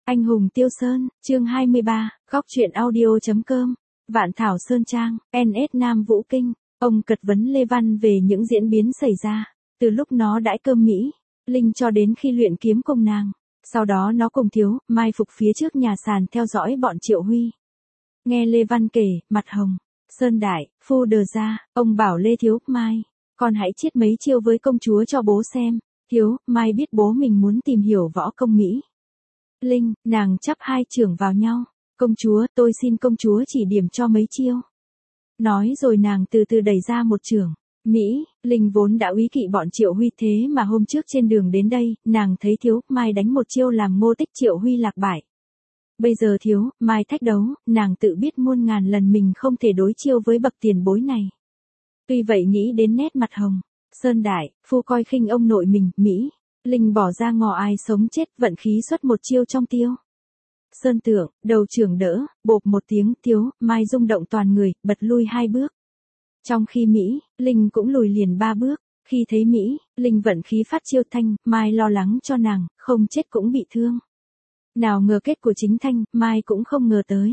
Anh hùng Tiêu Sơn, chương 23, góc truyện audio.com, Vạn Thảo Sơn Trang, NS Nam Vũ Kinh. Ông cật vấn Lê Văn về những diễn biến xảy ra, từ lúc nó đãi cơm Mỹ, Linh cho đến khi luyện kiếm cùng nàng. Sau đó nó cùng Thiếu, mai phục phía trước nhà sàn theo dõi bọn Triệu Huy. Nghe Lê Văn kể, mặt hồng. Sơn Đại, phu đờ ra, ông bảo Lê Thiếu, Mai, con hãy chiết mấy chiêu với công chúa cho bố xem. Thiếu, Mai biết bố mình muốn tìm hiểu võ công Mỹ. Linh, nàng chắp hai chưởng vào nhau. Công chúa, tôi xin công chúa chỉ điểm cho mấy chiêu. Nói rồi nàng từ từ đẩy ra một chưởng. Mỹ, Linh vốn đã úy kỵ bọn Triệu Huy, thế mà hôm trước trên đường đến đây, nàng thấy Thiếu, Mai đánh một chiêu làm Ngô Tích Triệu Huy lạc bại. Bây giờ Thiếu, Mai thách đấu, nàng tự biết muôn ngàn lần mình không thể đối chiêu với bậc tiền bối này. Tuy vậy nghĩ đến nét mặt hồng. Sơn Đại, phu coi khinh ông nội mình, Mỹ. Linh bỏ ra ngò ai sống chết, vận khí xuất một chiêu trong Tiêu Sơn Tượng, đầu chưởng đỡ, bộp một tiếng, Thiếu, Mai rung động toàn người, bật lui 2 bước. Trong khi Mỹ, Linh cũng lùi liền 3 bước. Khi thấy Mỹ, Linh vận khí phát chiêu Thanh, Mai lo lắng cho nàng, không chết cũng bị thương. Nào ngờ kết của chính Thanh, Mai cũng không ngờ tới.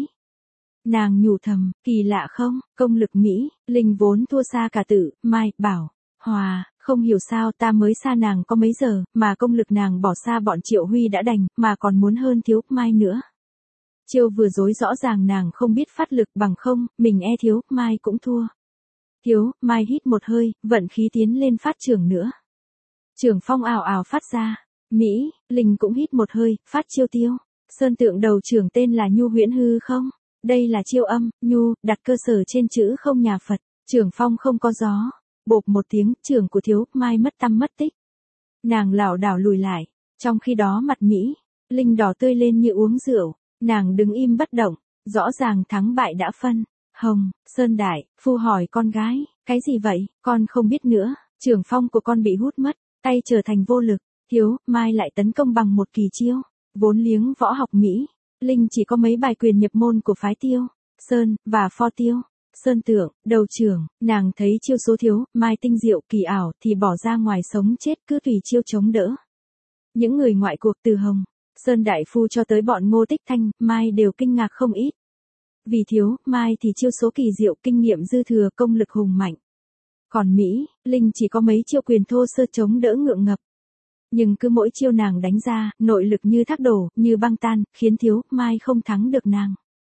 Nàng nhủ thầm, kỳ lạ không, công lực Mỹ, Linh vốn thua xa cả Tử, Mai, Bảo, Hòa, không hiểu sao ta mới xa nàng có mấy giờ, mà công lực nàng bỏ xa bọn Triệu Huy đã đành, mà còn muốn hơn Thiếu, Mai nữa. Chiêu vừa dối rõ ràng nàng không biết phát lực, bằng không, mình e Thiếu, Mai cũng thua. Thiếu, Mai hít một hơi, vận khí tiến lên phát chưởng nữa. Chưởng phong ào ào phát ra. Mỹ, Linh cũng hít một hơi, phát chiêu Tiêu Sơn Tượng, đầu chưởng tên là Nhu Huyễn Hư không? Đây là chiêu âm, Nhu, đặt cơ sở trên chữ không nhà Phật, chưởng phong không có gió. Bộp một tiếng, chưởng của Thiếu, Mai mất tăm mất tích. Nàng lảo đảo lùi lại, trong khi đó mặt Mỹ, Linh đỏ tươi lên như uống rượu, nàng đứng im bất động, rõ ràng thắng bại đã phân. Hồng, Sơn Đại, phu hỏi con gái, cái gì vậy, con không biết nữa, chưởng phong của con bị hút mất, tay trở thành vô lực. Thiếu, Mai lại tấn công bằng một kỳ chiêu, vốn liếng võ học Mỹ, Linh chỉ có mấy bài quyền nhập môn của phái Tiêu Sơn, và pho Tiêu Sơn Tượng, đầu chưởng, nàng thấy chiêu số Thiếu, Mai tinh diệu kỳ ảo thì bỏ ra ngoài sống chết cứ tùy chiêu chống đỡ. Những người ngoại cuộc từ Hồng, Sơn Đại phu cho tới bọn Ngô Tích Thanh, Mai đều kinh ngạc không ít. Vì Thiếu, Mai thì chiêu số kỳ diệu, kinh nghiệm dư thừa, công lực hùng mạnh. Còn Mỹ, Linh chỉ có mấy chiêu quyền thô sơ chống đỡ ngượng ngập. Nhưng cứ mỗi chiêu nàng đánh ra, nội lực như thác đổ, như băng tan, khiến Thiếu, Mai không thắng được nàng.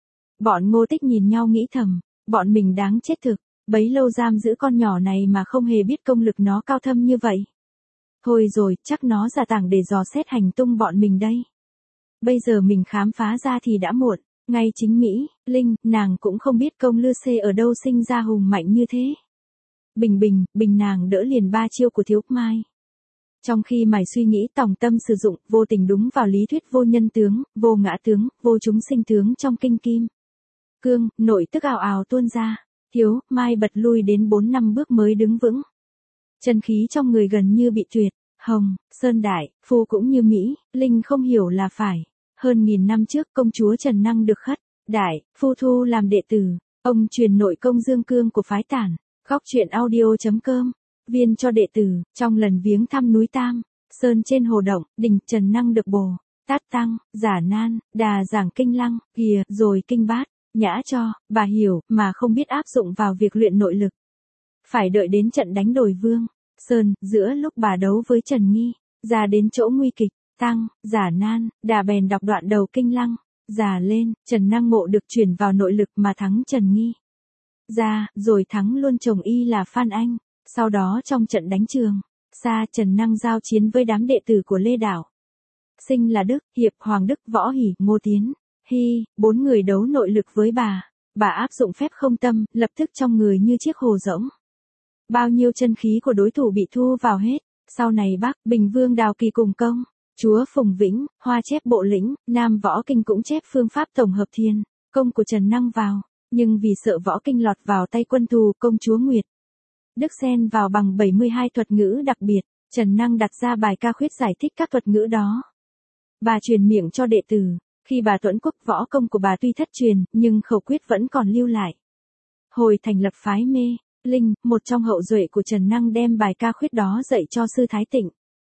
Bọn Ngô Tích nhìn nhau nghĩ thầm, bọn mình đáng chết thực, bấy lâu giam giữ con nhỏ này mà không hề biết công lực nó cao thâm như vậy. Thôi rồi, chắc nó giả tảng để dò xét hành tung bọn mình đây. Bây giờ mình khám phá ra thì đã muộn, ngay chính Mỹ, Linh, nàng cũng không biết công Lư Xê ở đâu sinh ra hùng mạnh như thế. Bình nàng đỡ liền 3 chiêu của Thiếu, Mai. Trong khi mải suy nghĩ tòng tâm sử dụng, vô tình đúng vào lý thuyết vô nhân tướng, vô ngã tướng, vô chúng sinh tướng trong kinh Kim Cương, nội tức ào ào tuôn ra. Thiếu, Mai bật lui đến 4-5 bước mới đứng vững. Chân khí trong người gần như bị tuyệt. Hồng, Sơn Đại, phu cũng như Mỹ, Linh không hiểu là phải. Hơn 1000 năm trước công chúa Trần Năng được khất đại, phu thu làm đệ tử. Ông truyền nội công dương cương của phái Tản. Góc truyện audio.com, viên cho đệ tử. Trong lần viếng thăm núi Tam Sơn trên hồ Động, đỉnh Trần Năng được Bồ Tát Tăng, Giả Nan, Đà giảng kinh Lăng, kìa, rồi kinh Bát Nhã cho bà hiểu, mà không biết áp dụng vào việc luyện nội lực. Phải đợi đến trận đánh đồi Vương Sơn, giữa lúc bà đấu với Trần Nghi, ra đến chỗ nguy kịch, Tăng, Giả Nan, Đà bèn đọc đoạn đầu kinh Lăng. Giả lên, Trần Năng ngộ được chuyển vào nội lực mà thắng Trần Nghi ra, rồi thắng luôn chồng y là Phan Anh. Sau đó trong trận đánh Trường Sa, Trần Năng giao chiến với đám đệ tử của Lê Đảo. Sinh là Đức, Hiệp, Hoàng Đức, Võ Hỷ, Ngô Tiến, Hy, 4 người đấu nội lực với bà. Bà áp dụng phép không tâm, lập tức trong người như chiếc hồ rỗng. Bao nhiêu chân khí của đối thủ bị thu vào hết. Sau này Bắc, Bình Vương Đào Kỳ cùng công chúa Phùng Vĩnh, Hoa chép bộ lĩnh, Nam Võ Kinh cũng chép phương pháp tổng hợp thiên công của Trần Năng vào. Nhưng vì sợ Võ Kinh lọt vào tay quân thù, công chúa Nguyệt Đức xen vào bằng 72 thuật ngữ đặc biệt, Trần Năng đặt ra bài ca khuyết giải thích các thuật ngữ đó. Bà truyền miệng cho đệ tử, khi bà Tuẫn Quốc võ công của bà tuy thất truyền, nhưng khẩu quyết vẫn còn lưu lại. Hồi thành lập phái Mê Linh, một trong hậu duệ của Trần Năng đem bài ca khuyết đó dạy cho sư Thái Tịnh.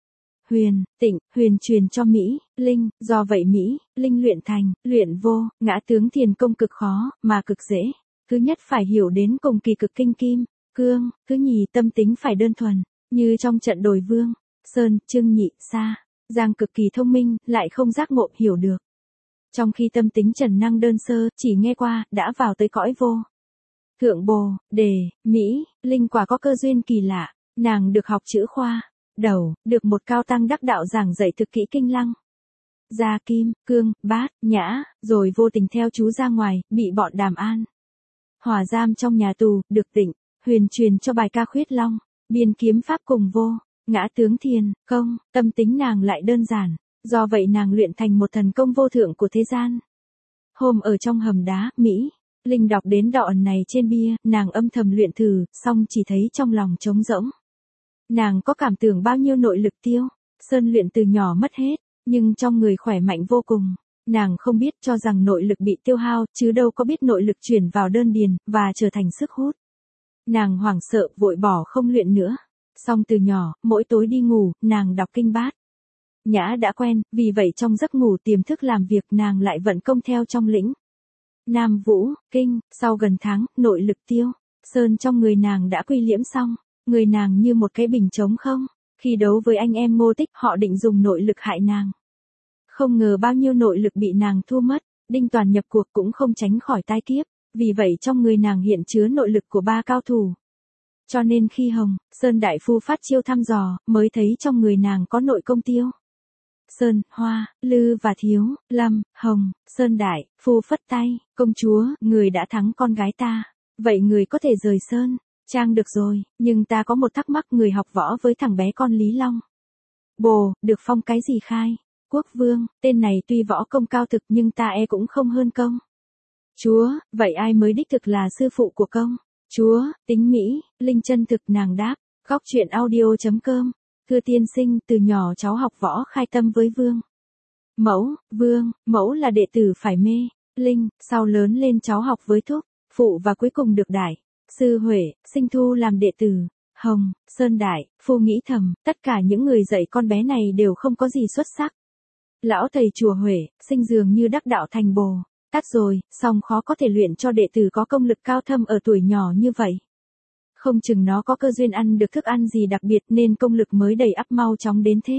Huyền, Tịnh, Huyền truyền cho Mỹ, Linh, do vậy Mỹ, Linh luyện thành, luyện vô, ngã tướng thiền công cực khó, mà cực dễ. Thứ nhất phải hiểu đến cùng kỳ cực kinh kim, cương, thứ nhì tâm tính phải đơn thuần, như trong trận đồi Vương, Sơn, Trương Nhị, Sa, Giang cực kỳ thông minh, lại không giác ngộ hiểu được. Trong khi tâm tính trần năng đơn sơ, chỉ nghe qua, đã vào tới cõi vô. Thượng Bồ, Đề, Mỹ, Linh quả có cơ duyên kỳ lạ, nàng được học chữ khoa, đầu, được một cao tăng đắc đạo giảng dạy thực kỹ kinh lăng. Gia Kim, Cương, Bát, Nhã, rồi vô tình theo chú ra ngoài, bị bọn Đàm An Hòa giam trong nhà tù, được Tịnh, Huyền truyền cho bài ca khuyết long, biên kiếm pháp cùng vô, ngã tướng thiền, công, tâm tính nàng lại đơn giản, do vậy nàng luyện thành một thần công vô thượng của thế gian. Hôm ở trong hầm đá, Mỹ, Linh đọc đến đoạn này trên bia, nàng âm thầm luyện thử, xong chỉ thấy trong lòng trống rỗng. Nàng có cảm tưởng bao nhiêu nội lực tiêu, Sơn luyện từ nhỏ mất hết, nhưng trong người khỏe mạnh vô cùng. Nàng không biết cho rằng nội lực bị tiêu hao, chứ đâu có biết nội lực chuyển vào đơn điền, và trở thành sức hút. Nàng hoảng sợ, vội bỏ không luyện nữa. Xong từ nhỏ, mỗi tối đi ngủ, nàng đọc kinh Bát Nhã đã quen, vì vậy trong giấc ngủ tiềm thức làm việc nàng lại vận công theo trong lĩnh Nam Vũ, Kinh, sau gần tháng, nội lực tiêu, Sơn trong người nàng đã quy liễm xong, người nàng như một cái bình trống không, khi đấu với anh em Ngô Tích họ định dùng nội lực hại nàng. Không ngờ bao nhiêu nội lực bị nàng thua mất, Đinh Toàn nhập cuộc cũng không tránh khỏi tai kiếp, vì vậy trong người nàng hiện chứa nội lực của 3 cao thủ. Cho nên khi Hồng, Sơn Đại Phu phát chiêu thăm dò, mới thấy trong người nàng có nội công tiêu. Sơn, Hoa, Lư và Thiếu, Lâm, Hồng, Sơn Đại, Phu phất tay, công chúa, người đã thắng con gái ta, vậy người có thể rời Sơn Trang được rồi, nhưng ta có một thắc mắc, người học võ với thằng bé con Lý Long Bồ, được phong cái gì khai? Quốc vương, tên này tuy võ công cao thực nhưng ta cũng không hơn công chúa, vậy ai mới đích thực là sư phụ của công chúa? Tính Mỹ, Linh chân thực nàng đáp. Góc truyện audio.com. Thưa tiên sinh, từ nhỏ cháu học võ khai tâm với Vương Mẫu, Vương Mẫu là đệ tử phải mê, Linh, sau lớn lên cháu học với Thúc, Phụ và cuối cùng được Đại sư Huệ, Sinh thu làm đệ tử. Hồng, Sơn Đại, Phu nghĩ thầm, tất cả những người dạy con bé này đều không có gì xuất sắc. Lão thầy chùa Huệ, Sinh dường như đắc đạo thành Bồ Tát rồi, song khó có thể luyện cho đệ tử có công lực cao thâm ở tuổi nhỏ như vậy. Không chừng nó có cơ duyên ăn được thức ăn gì đặc biệt nên công lực mới đầy ắp mau chóng đến thế.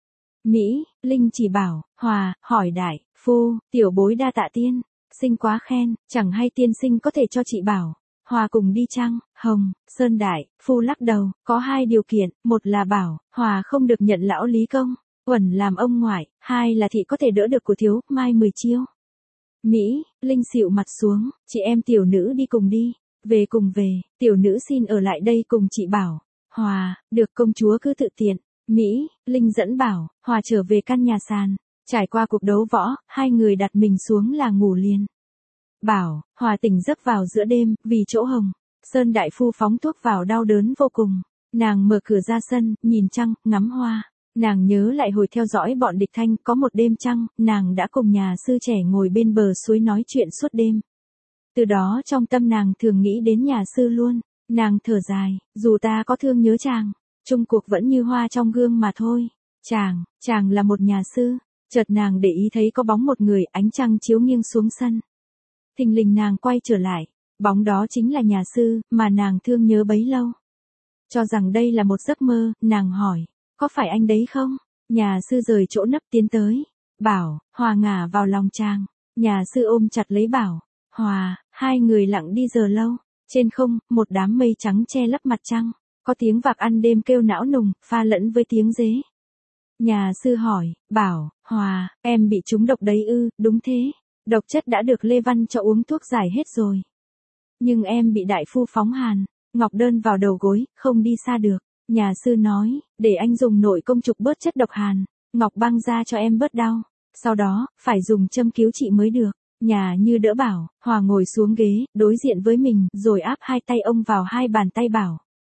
Mỹ, Linh chỉ bảo, Hòa, hỏi Đại Phu, tiểu bối đa tạ tiên sinh quá khen, chẳng hay tiên sinh có thể cho chị bảo Hòa cùng đi chăng? Hồng, Sơn Đại, Phu lắc đầu, có 2 điều kiện, một là bảo Hòa không được nhận lão Lý công Uẩn làm ông ngoại, 2 là thị có thể đỡ được của Thiếu Mai 10 chiêu. Mỹ, Linh xịu mặt xuống, chị em tiểu nữ đi cùng đi, về cùng về, tiểu nữ xin ở lại đây cùng chị bảo Hòa, được công chúa cứ tự tiện. Mỹ, Linh dẫn bảo Hòa trở về căn nhà sàn, trải qua cuộc đấu võ, 2 người đặt mình xuống là ngủ liền. Bảo Hòa tỉnh giấc vào giữa đêm, vì chỗ Hồng, Sơn Đại Phu phóng thuốc vào đau đớn vô cùng. Nàng mở cửa ra sân, nhìn trăng, ngắm hoa. Nàng nhớ lại hồi theo dõi bọn địch Thanh, có một đêm trăng, nàng đã cùng nhà sư trẻ ngồi bên bờ suối nói chuyện suốt đêm. Từ đó trong tâm nàng thường nghĩ đến nhà sư luôn. Nàng thở dài, dù ta có thương nhớ chàng, chung cuộc vẫn như hoa trong gương mà thôi. Chàng là một nhà sư. Chợt nàng để ý thấy có bóng một người, ánh trăng chiếu nghiêng xuống sân. Thình lình nàng quay trở lại, bóng đó chính là nhà sư, mà nàng thương nhớ bấy lâu. Cho rằng đây là một giấc mơ, nàng hỏi, có phải anh đấy không? Nhà sư rời chỗ nấp tiến tới, bảo, Hòa ngả vào lòng chàng. Nhà sư ôm chặt lấy bảo, Hòa, 2 người lặng đi giờ lâu. Trên không, một đám mây trắng che lấp mặt trăng, có tiếng vạc ăn đêm kêu não nùng, pha lẫn với tiếng dế. Nhà sư hỏi, bảo, Hòa, em bị trúng độc đấy ư? Đúng thế, độc chất đã được Lê Văn cho uống thuốc giải hết rồi. Nhưng em bị đại phu phóng hàn, ngọc đơn vào đầu gối, không đi xa được. Nhà sư nói, để anh dùng nội công trục bớt chất độc hàn, ngọc băng ra cho em bớt đau. Sau đó, phải dùng châm cứu trị mới được. Nhà như đỡ bảo, Hòa ngồi xuống ghế, đối diện với mình, rồi áp 2 tay ông vào 2 bàn tay bảo.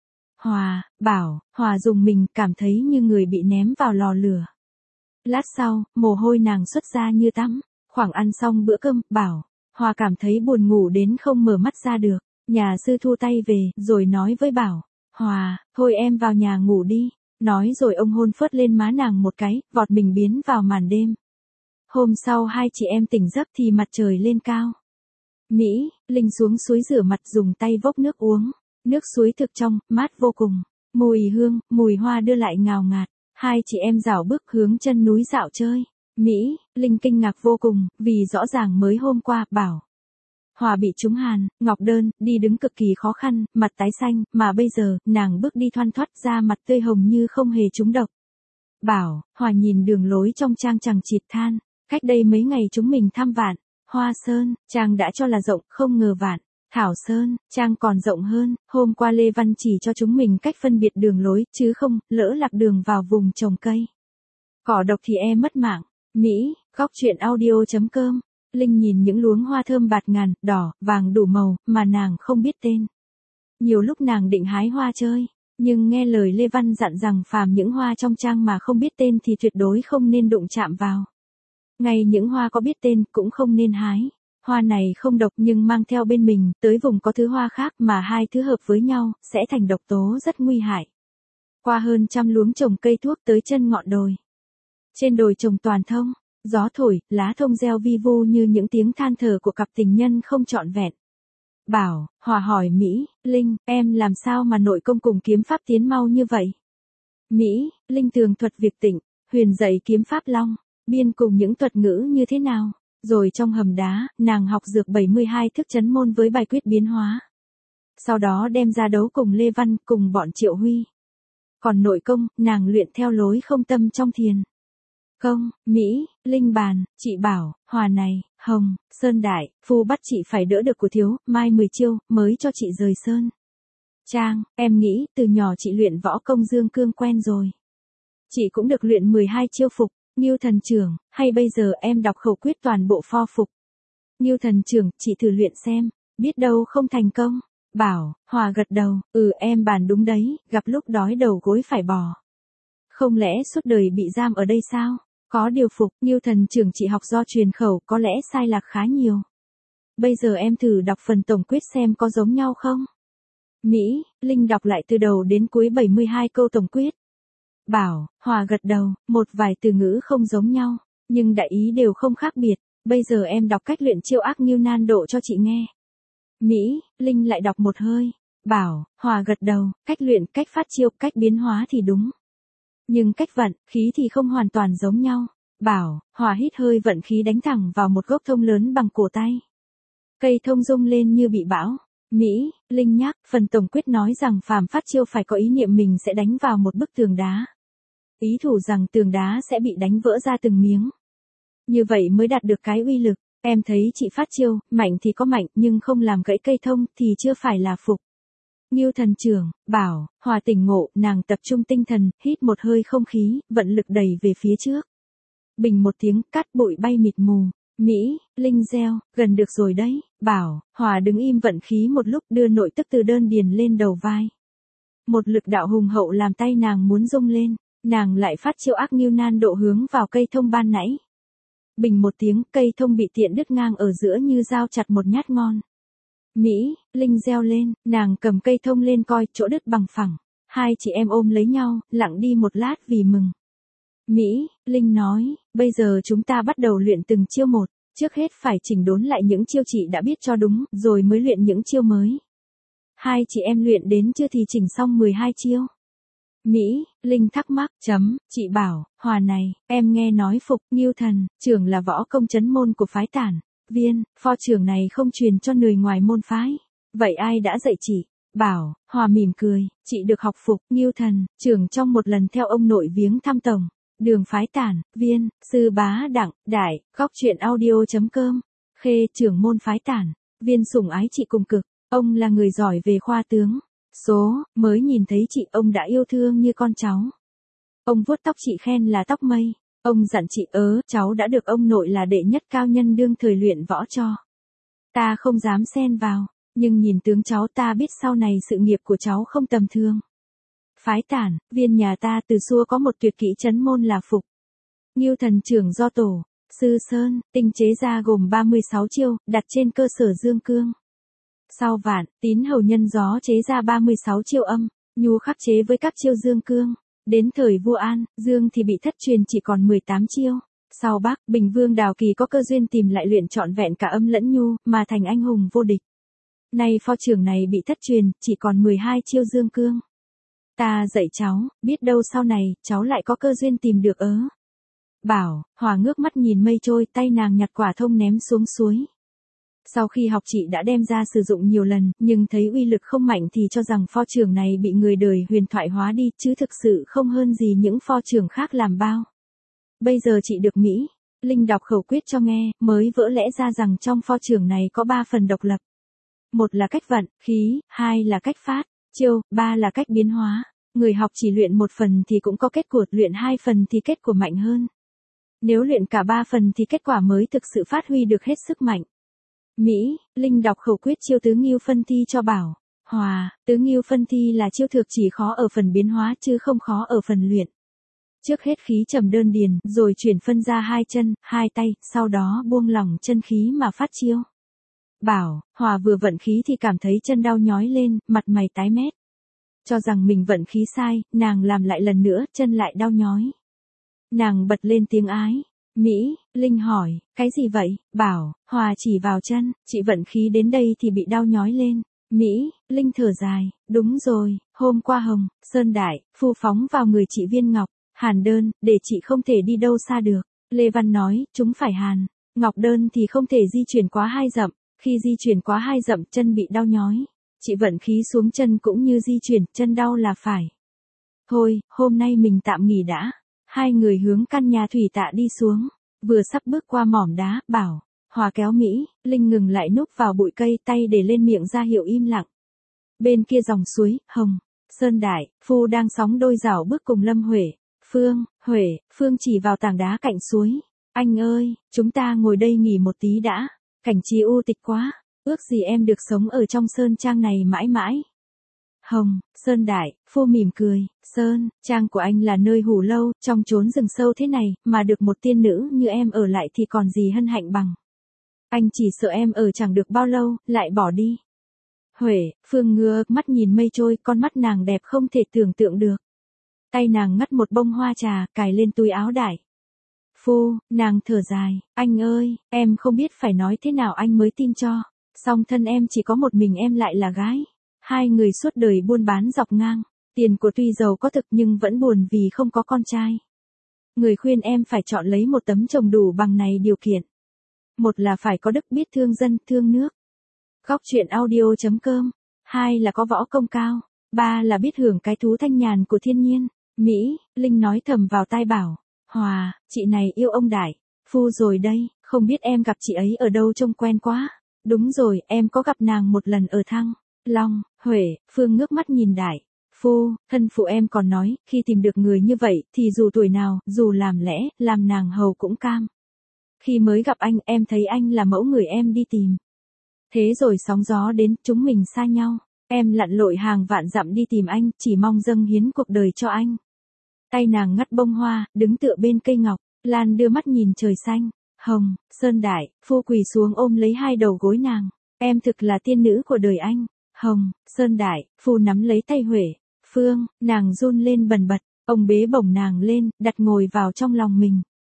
Hòa dùng mình, cảm thấy như người bị ném vào lò lửa. Lát sau, mồ hôi nàng xuất ra như tắm. Khoảng ăn xong bữa cơm, bảo, Hòa cảm thấy buồn ngủ đến không mở mắt ra được. Nhà sư thu tay về, rồi nói với bảo, Hòa, thôi em vào nhà ngủ đi. Nói rồi ông hôn phớt lên má nàng một cái, vọt mình biến vào màn đêm. Hôm sau hai chị em tỉnh giấc thì mặt trời lên cao. Mỹ, Linh xuống suối rửa mặt dùng tay vốc nước uống. Nước suối thực trong, mát vô cùng. Mùi hương, mùi hoa đưa lại ngào ngạt. Hai chị em rảo bước hướng chân núi dạo chơi. Mỹ, Linh kinh ngạc vô cùng, vì rõ ràng mới hôm qua, Bảo Hòa bị trúng hàn, ngọc đơn, đi đứng cực kỳ khó khăn, mặt tái xanh, mà bây giờ, nàng bước đi thoăn thoắt ra mặt tươi hồng như không hề trúng độc. Bảo Hòa nhìn đường lối trong trang chằng chịt than, cách đây mấy ngày chúng mình thăm Vạn Hoa Sơn, trang đã cho là rộng, không ngờ Vạn Thảo Sơn, trang còn rộng hơn. Hôm qua Lê Văn chỉ cho chúng mình cách phân biệt đường lối, chứ không, lỡ lạc đường vào vùng trồng cây. Cỏ độc thì mất mạng. Mỹ, góc chuyện audio.com. Linh nhìn những luống hoa thơm bạt ngàn, đỏ, vàng đủ màu, mà nàng không biết tên. Nhiều lúc nàng định hái hoa chơi, nhưng nghe lời Lê Văn dặn rằng phàm những hoa trong trang mà không biết tên thì tuyệt đối không nên đụng chạm vào. Ngay những hoa có biết tên cũng không nên hái. Hoa này không độc nhưng mang theo bên mình, tới vùng có thứ hoa khác mà hai thứ hợp với nhau, sẽ thành độc tố rất nguy hại. Qua hơn trăm luống trồng cây thuốc tới chân ngọn đồi. Trên đồi trồng toàn thông, gió thổi, lá thông reo vi vu như những tiếng than thở của cặp tình nhân không trọn vẹn. Bảo Hòa hỏi Mỹ, Linh, em làm sao mà nội công cùng kiếm pháp tiến mau như vậy? Mỹ, Linh tường thuật việc tịnh, huyền dạy kiếm pháp long, biên cùng những thuật ngữ như thế nào? Rồi trong hầm đá, nàng học dược 72 thức chấn môn với bài quyết biến hóa. Sau đó đem ra đấu cùng Lê Văn, cùng bọn Triệu Huy. Còn nội công, nàng luyện theo lối không tâm trong thiền. Công, Mỹ, Linh bàn, chị bảo, Hòa này, Hồng, Sơn Đại, Phu bắt chị phải đỡ được của thiếu, mai 10 chiêu, mới cho chị rời Sơn. Trang, em nghĩ, từ nhỏ chị luyện võ công dương cương quen rồi. Chị cũng được luyện 12 chiêu phục, Ngưu thần trưởng, hay bây giờ em đọc khẩu quyết toàn bộ pho phục. Ngưu thần trưởng, chị thử luyện xem, biết đâu không thành công. Bảo Hòa gật đầu, em bàn đúng đấy, gặp lúc đói đầu gối phải bò. Không lẽ suốt đời bị giam ở đây sao? Có điều phục, Ngưu thần trưởng chị học do truyền khẩu, có lẽ sai lạc khá nhiều. Bây giờ em thử đọc phần tổng quyết xem có giống nhau không? Mỹ, Linh đọc lại từ đầu đến cuối 72 câu tổng quyết. Bảo Hòa gật đầu, một vài từ ngữ không giống nhau, nhưng đại ý đều không khác biệt. Bây giờ em đọc cách luyện chiêu ác Ngưu nan độ cho chị nghe. Mỹ, Linh lại đọc một hơi. Bảo Hòa gật đầu, cách luyện, cách phát chiêu, cách biến hóa thì đúng. Nhưng cách vận, khí thì không hoàn toàn giống nhau. Bảo Hòa hít hơi vận khí đánh thẳng vào một gốc thông lớn bằng cổ tay. Cây thông rung lên như bị bão. Mỹ, Linh nhắc, phần tổng quyết nói rằng phàm phát chiêu phải có ý niệm mình sẽ đánh vào một bức tường đá. Ý thủ rằng tường đá sẽ bị đánh vỡ ra từng miếng. Như vậy mới đạt được cái uy lực. Em thấy chị phát chiêu, mạnh thì có mạnh, nhưng không làm gãy cây thông thì chưa phải là phục. Ngưu thần trưởng, Bảo Hòa tỉnh ngộ, nàng tập trung tinh thần, hít một hơi không khí, vận lực đẩy về phía trước. Bình một tiếng, cát bụi bay mịt mù. Mỹ, Linh reo, gần được rồi đấy. Bảo Hòa đứng im vận khí một lúc, đưa nội tức từ đơn điền lên đầu vai. Một lực đạo hùng hậu làm tay nàng muốn rung lên, nàng lại phát chiêu ác Ngưu nan độ hướng vào cây thông ban nãy. Bình một tiếng, cây thông bị tiện đứt ngang ở giữa như dao chặt một nhát ngon. Mỹ, Linh reo lên, nàng cầm cây thông lên coi, chỗ đứt bằng phẳng. Hai chị em ôm lấy nhau, lặng đi một lát vì mừng. Mỹ, Linh nói, bây giờ chúng ta bắt đầu luyện từng chiêu một, trước hết phải chỉnh đốn lại những chiêu chị đã biết cho đúng, rồi mới luyện những chiêu mới. Hai chị em luyện đến chưa thì chỉnh xong 12 chiêu. Mỹ, Linh thắc mắc, chị bảo, Hòa này, em nghe nói phục, Ngưu thần trưởng là võ công chấn môn của phái Tản Viên, pho trưởng này không truyền cho người ngoài môn phái. Vậy ai đã dạy chị? Bảo Hòa mỉm cười, chị được học phục, Ngưu thần trưởng trong một lần theo ông nội viếng thăm tổng đường phái Tản Viên, sư bá Đặng Đại, góc chuyện audio.com. Khê trưởng môn phái Tản Viên sủng ái chị cùng cực, ông là người giỏi về khoa tướng. Số, mới nhìn thấy chị ông đã yêu thương như con cháu. Ông vuốt tóc chị khen là tóc mây. Ông dặn chị cháu đã được ông nội là đệ nhất cao nhân đương thời luyện võ cho. Ta không dám xen vào, nhưng nhìn tướng cháu ta biết sau này sự nghiệp của cháu không tầm thường. Phái Tản Viên nhà ta từ xưa có một tuyệt kỹ chấn môn là phục. Ngưu thần trưởng do tổ Sư Sơn tinh chế ra gồm 36 chiêu, đặt trên cơ sở dương cương. Sau Vạn Tín hầu nhân gió chế ra 36 chiêu âm, nhu khắc chế với các chiêu dương cương. Đến thời vua An, Dương thì bị thất truyền chỉ còn 18 chiêu. Sau Bắc, Bình Vương Đào Kỳ có cơ duyên tìm lại luyện trọn vẹn cả âm lẫn nhu, mà thành anh hùng vô địch. Nay pho trưởng này bị thất truyền, chỉ còn 12 chiêu dương cương. Ta dạy cháu, biết đâu sau này, cháu lại có cơ duyên tìm được ớ. Bảo, Hòa ngước mắt nhìn mây trôi, tay nàng nhặt quả thông ném xuống suối. Sau khi học chị đã đem ra sử dụng nhiều lần, nhưng thấy uy lực không mạnh thì cho rằng pho trưởng này bị người đời huyền thoại hóa đi, chứ thực sự không hơn gì những pho trưởng khác làm bao. Bây giờ chị được Mỹ Linh đọc khẩu quyết cho nghe, mới vỡ lẽ ra rằng trong pho trưởng này có 3 phần độc lập. Một là cách vận, khí, 2 là cách phát, chiêu, 3 là cách biến hóa. Người học chỉ luyện một phần thì cũng có kết của, luyện 2 phần thì kết của mạnh hơn. Nếu luyện cả 3 phần thì kết quả mới thực sự phát huy được hết sức mạnh. Mỹ Linh đọc khẩu quyết chiêu tứ ngưu phân thi cho Bảo. Hòa, tứ ngưu phân thi là chiêu thực chỉ khó ở phần biến hóa chứ không khó ở phần luyện. Trước hết khí trầm đơn điền, rồi chuyển phân ra 2 chân, 2 tay, sau đó buông lỏng chân khí mà phát chiêu. Bảo, Hòa vừa vận khí thì cảm thấy chân đau nhói lên, mặt mày tái mét. Cho rằng mình vận khí sai, nàng làm lại lần nữa, chân lại đau nhói. Nàng bật lên tiếng ái. Mỹ Linh hỏi, cái gì vậy? Bảo, Hòa chỉ vào chân, chị vận khí đến đây thì bị đau nhói lên. Mỹ Linh thở dài, đúng rồi, hôm qua Hồng Sơn Đại phu phóng vào người chị viên ngọc hàn đơn, để chị không thể đi đâu xa được. Lê Văn nói, chúng phải hàn ngọc đơn thì không thể di chuyển quá 2 dặm, khi di chuyển quá 2 dặm chân bị đau nhói. Chị vận khí xuống chân cũng như di chuyển, chân đau là phải. Thôi, hôm nay mình tạm nghỉ đã. Hai người hướng căn nhà thủy tạ đi xuống, vừa sắp bước qua mỏm đá, Bảo, Hòa kéo Mỹ Linh ngừng lại núp vào bụi cây, tay để lên miệng ra hiệu im lặng. Bên kia dòng suối, Hồng Sơn Đại phu đang sóng đôi dảo bước cùng Lâm Huệ. Phương chỉ vào tảng đá cạnh suối. Anh ơi, chúng ta ngồi đây nghỉ một tí đã. Cảnh trí u tịch quá, ước gì em được sống ở trong sơn trang này mãi mãi. Hồng Sơn Đại phu mỉm cười, Sơn trang của anh là nơi hủ lâu, trong chốn rừng sâu thế này, mà được một tiên nữ như em ở lại thì còn gì hân hạnh bằng. Anh chỉ sợ em ở chẳng được bao lâu, lại bỏ đi. Phương ngước mắt nhìn mây trôi, con mắt nàng đẹp không thể tưởng tượng được. Tay nàng ngắt một bông hoa trà, cài lên túi áo Đại phu, nàng thở dài, anh ơi, em không biết phải nói thế nào anh mới tin cho. Song thân em chỉ có một mình em lại là gái. Hai người suốt đời buôn bán dọc ngang. Tiền của tuy giàu có thực nhưng vẫn buồn vì không có con trai. Người khuyên em phải chọn lấy một tấm chồng đủ bằng này điều kiện. Một là phải có đức biết thương dân, thương nước. Góc truyện audio.com. 2 là có võ công cao. 3 là biết hưởng cái thú thanh nhàn của thiên nhiên. Mỹ Linh nói thầm vào tai Bảo, Hòa, chị này yêu ông Đại phu rồi đây, không biết em gặp chị ấy ở đâu trông quen quá. Đúng rồi, em có gặp nàng một lần ở Thăng Long. Phương ngước mắt nhìn Đại phu, thân phụ em còn nói, khi tìm được người như vậy, thì dù tuổi nào, dù làm lẽ, làm nàng hầu cũng cam. Khi mới gặp anh, em thấy anh là mẫu người em đi tìm. Thế rồi sóng gió đến, chúng mình xa nhau. Em lặn lội hàng vạn dặm đi tìm anh, chỉ mong dâng hiến cuộc đời cho anh. Tay nàng ngắt bông hoa, đứng tựa bên cây ngọc, Lan đưa mắt nhìn trời xanh. Hồng Sơn Đại phu quỳ xuống ôm lấy 2 đầu gối nàng. Em thực là tiên nữ của đời anh. Hồng Sơn Đại phu nắm lấy tay Phương, nàng run lên bần bật. Ông bế bổng nàng lên, đặt ngồi vào trong lòng mình.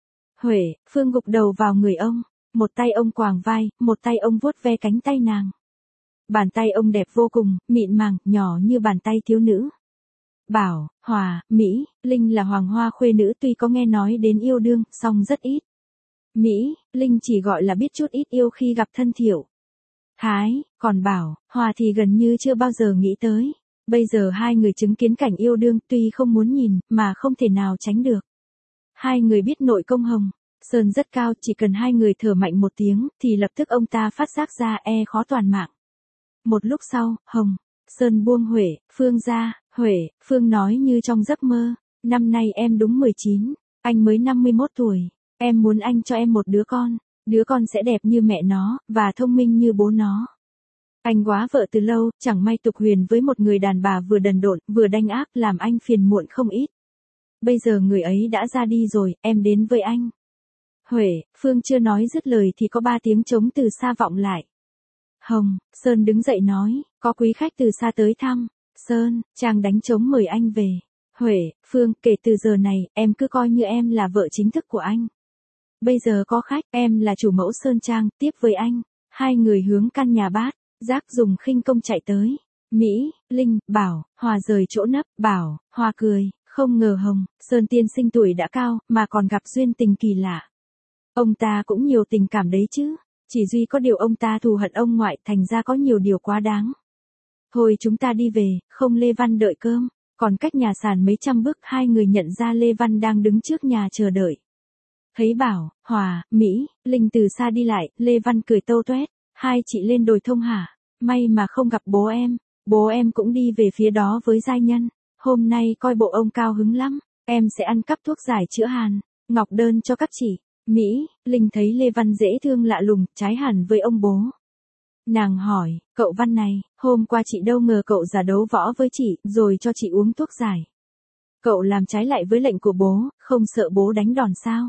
Phương gục đầu vào người ông. Một tay ông quàng vai, một tay ông vuốt ve cánh tay nàng. Bàn tay ông đẹp vô cùng, mịn màng, nhỏ như bàn tay thiếu nữ. Bảo, Hòa, Mỹ Linh là hoàng hoa khuê nữ, tuy có nghe nói đến yêu đương, song rất ít. Mỹ Linh chỉ gọi là biết chút ít yêu khi gặp thân thiểu Thái, còn Bảo, Hòa thì gần như chưa bao giờ nghĩ tới. Bây giờ hai người chứng kiến cảnh yêu đương, tuy không muốn nhìn, mà không thể nào tránh được. Hai người biết nội công Hồng Sơn rất cao, chỉ cần hai người thở mạnh một tiếng, thì lập tức ông ta phát giác ra khó toàn mạng. Một lúc sau, Hồng Sơn buông Phương ra. Phương nói như trong giấc mơ, năm nay em đúng 19, anh mới 51 tuổi, em muốn anh cho em một đứa con sẽ đẹp như mẹ nó, và thông minh như bố nó. Anh góa vợ từ lâu, chẳng may tục huyền với một người đàn bà vừa đần độn, vừa đanh ác, làm anh phiền muộn không ít. Bây giờ người ấy đã ra đi rồi, em đến với anh. Phương chưa nói dứt lời thì có 3 tiếng trống từ xa vọng lại. Hồng Sơn đứng dậy nói, có quý khách từ xa tới thăm. Sơn, chàng đánh trống mời anh về. Huệ, Phương, kể từ giờ này, em cứ coi như em là vợ chính thức của anh. Bây giờ có khách, em là chủ mẫu Sơn Trang, tiếp với anh. Hai người hướng căn nhà bát, Giác dùng khinh công chạy tới. Mỹ, Linh, Bảo, Hòa rời chỗ nấp, Bảo, Hòa cười, không ngờ Hồng, Sơn tiên sinh tuổi đã cao, mà còn gặp duyên tình kỳ lạ. Ông ta cũng nhiều tình cảm đấy chứ, chỉ duy có điều ông ta thù hận ông ngoại, thành ra có nhiều điều quá đáng. Thôi chúng ta đi về, không Lê Văn đợi cơm, còn cách nhà sàn mấy trăm bước hai người nhận ra Lê Văn đang đứng trước nhà chờ đợi. Thấy Bảo, Hòa, Mỹ, Linh từ xa đi lại, Lê Văn cười tâu tuét, hai chị lên đồi thông hả, may mà không gặp bố em cũng đi về phía đó với giai nhân, hôm nay coi bộ ông cao hứng lắm, em sẽ ăn cắp thuốc giải chữa hàn, ngọc đơn cho các chị. Mỹ, Linh thấy Lê Văn dễ thương lạ lùng, trái hẳn với ông bố. Nàng hỏi, cậu Văn này, hôm qua chị đâu ngờ cậu giả đấu võ với chị, rồi cho chị uống thuốc giải. Cậu làm trái lại với lệnh của bố, không sợ bố đánh đòn sao?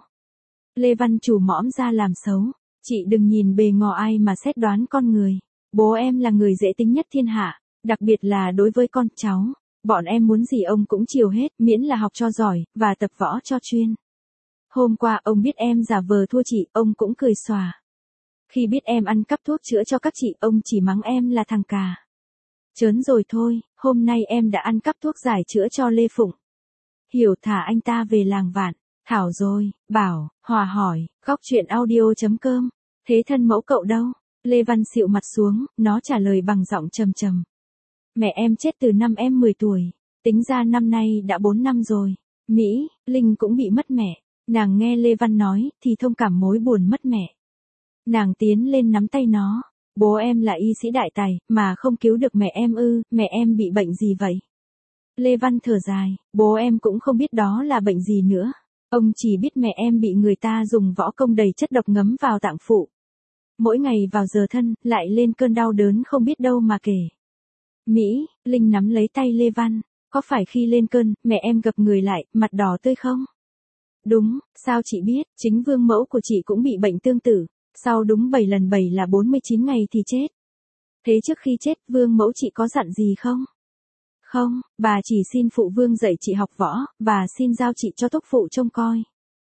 Lê Văn chủ mõm ra làm xấu, chị đừng nhìn bề ngò ai mà xét đoán con người. Bố em là người dễ tính nhất thiên hạ, đặc biệt là đối với con cháu. Bọn em muốn gì ông cũng chiều hết, miễn là học cho giỏi, và tập võ cho chuyên. Hôm qua ông biết em giả vờ thua chị, ông cũng cười xòa. Khi biết em ăn cắp thuốc chữa cho các chị, ông chỉ mắng em là thằng cà. Chớn rồi thôi, hôm nay em đã ăn cắp thuốc giải chữa cho Lê Phụng. Hiểu thả anh ta về làng Vạn. Thảo rồi, Bảo, Hòa hỏi, góc chuyện audio.com. Thế thân mẫu cậu đâu? Lê Văn xịu mặt xuống, nó trả lời bằng giọng trầm trầm. Mẹ em chết từ năm em 10 tuổi, tính ra năm nay đã 4 năm rồi. Mỹ, Linh cũng bị mất mẹ. Nàng nghe Lê Văn nói, thì thông cảm mối buồn mất mẹ. Nàng tiến lên nắm tay nó. Bố em là y sĩ đại tài, mà không cứu được mẹ em ư, mẹ em bị bệnh gì vậy? Lê Văn thở dài, bố em cũng không biết đó là bệnh gì nữa. Ông chỉ biết mẹ em bị người ta dùng võ công đầy chất độc ngấm vào tạng phụ. Mỗi ngày vào giờ thân, lại lên cơn đau đớn không biết đâu mà kể. Mỹ, Linh nắm lấy tay Lê Văn, có phải khi lên cơn, mẹ em gập người lại, mặt đỏ tươi không? Đúng, sao chị biết, chính vương mẫu của chị cũng bị bệnh tương tự, sau đúng 7 lần 7 là 49 ngày thì chết. Thế trước khi chết, vương mẫu chị có dặn gì không? Không, bà chỉ xin phụ vương dạy chị học võ, và xin giao chị cho thúc phụ trông coi.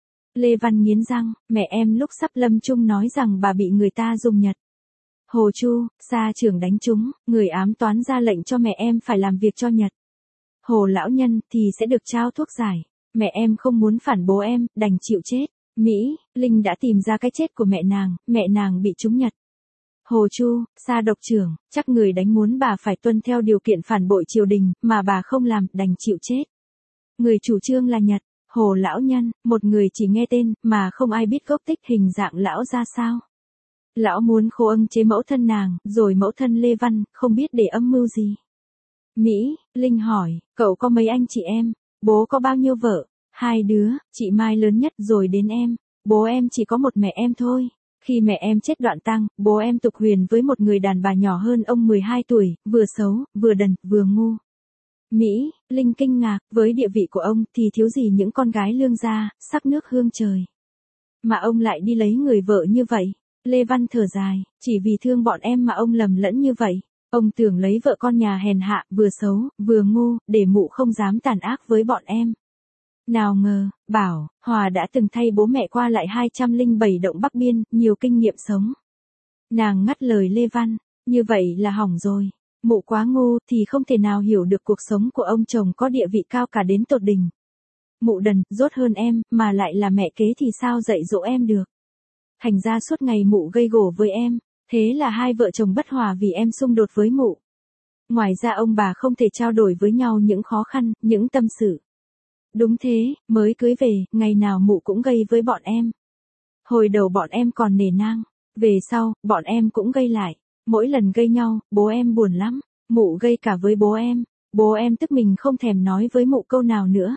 Lê Văn nghiến răng, mẹ em lúc sắp lâm chung nói rằng bà bị người ta dùng nhật. Hồ Chu, sa trưởng đánh trúng, người ám toán ra lệnh cho mẹ em phải làm việc cho nhật. Hồ lão nhân thì sẽ được trao thuốc giải. Mẹ em không muốn phản bố em, đành chịu chết. Mỹ, Linh đã tìm ra cái chết của mẹ nàng bị trúng nhật. Hồ Chu, sa độc trưởng, chắc người đánh muốn bà phải tuân theo điều kiện phản bội triều đình, mà bà không làm, đành chịu chết. Người chủ trương là Nhật, Hồ lão nhân, một người chỉ nghe tên, mà không ai biết gốc tích hình dạng lão ra sao. Lão muốn khô âng chế mẫu thân nàng, rồi mẫu thân Lê Văn, không biết để âm mưu gì. Mỹ, Linh hỏi, cậu có mấy anh chị em? Bố có bao nhiêu vợ? 2 đứa, chị Mai lớn nhất rồi đến em. Bố em chỉ có một mẹ em thôi. Khi mẹ em chết đoạn tang, bố em tục huyền với một người đàn bà nhỏ hơn ông 12 tuổi, vừa xấu, vừa đần, vừa ngu. Mỹ, Linh kinh ngạc, với địa vị của ông thì thiếu gì những con gái lương gia, sắc nước hương trời. Mà ông lại đi lấy người vợ như vậy. Lê Văn thở dài, chỉ vì thương bọn em mà ông lầm lẫn như vậy. Ông tưởng lấy vợ con nhà hèn hạ, vừa xấu, vừa ngu, để mụ không dám tàn ác với bọn em. Nào ngờ, Bảo, Hòa đã từng thay bố mẹ qua lại 207 động Bắc Biên, nhiều kinh nghiệm sống. Nàng ngắt lời Lê Văn, như vậy là hỏng rồi. Mụ quá ngu thì không thể nào hiểu được cuộc sống của ông chồng có địa vị cao cả đến tột đỉnh. Mụ đần, dốt hơn em, mà lại là mẹ kế thì sao dạy dỗ em được. Thành ra suốt ngày mụ gây gổ với em, thế là hai vợ chồng bất hòa vì em xung đột với mụ. Ngoài ra ông bà không thể trao đổi với nhau những khó khăn, những tâm sự. Đúng thế, mới cưới về, ngày nào mụ cũng gây với bọn em. Hồi đầu bọn em còn nể nang, về sau, bọn em cũng gây lại. Mỗi lần gây nhau, bố em buồn lắm, mụ gây cả với bố em tức mình không thèm nói với mụ câu nào nữa.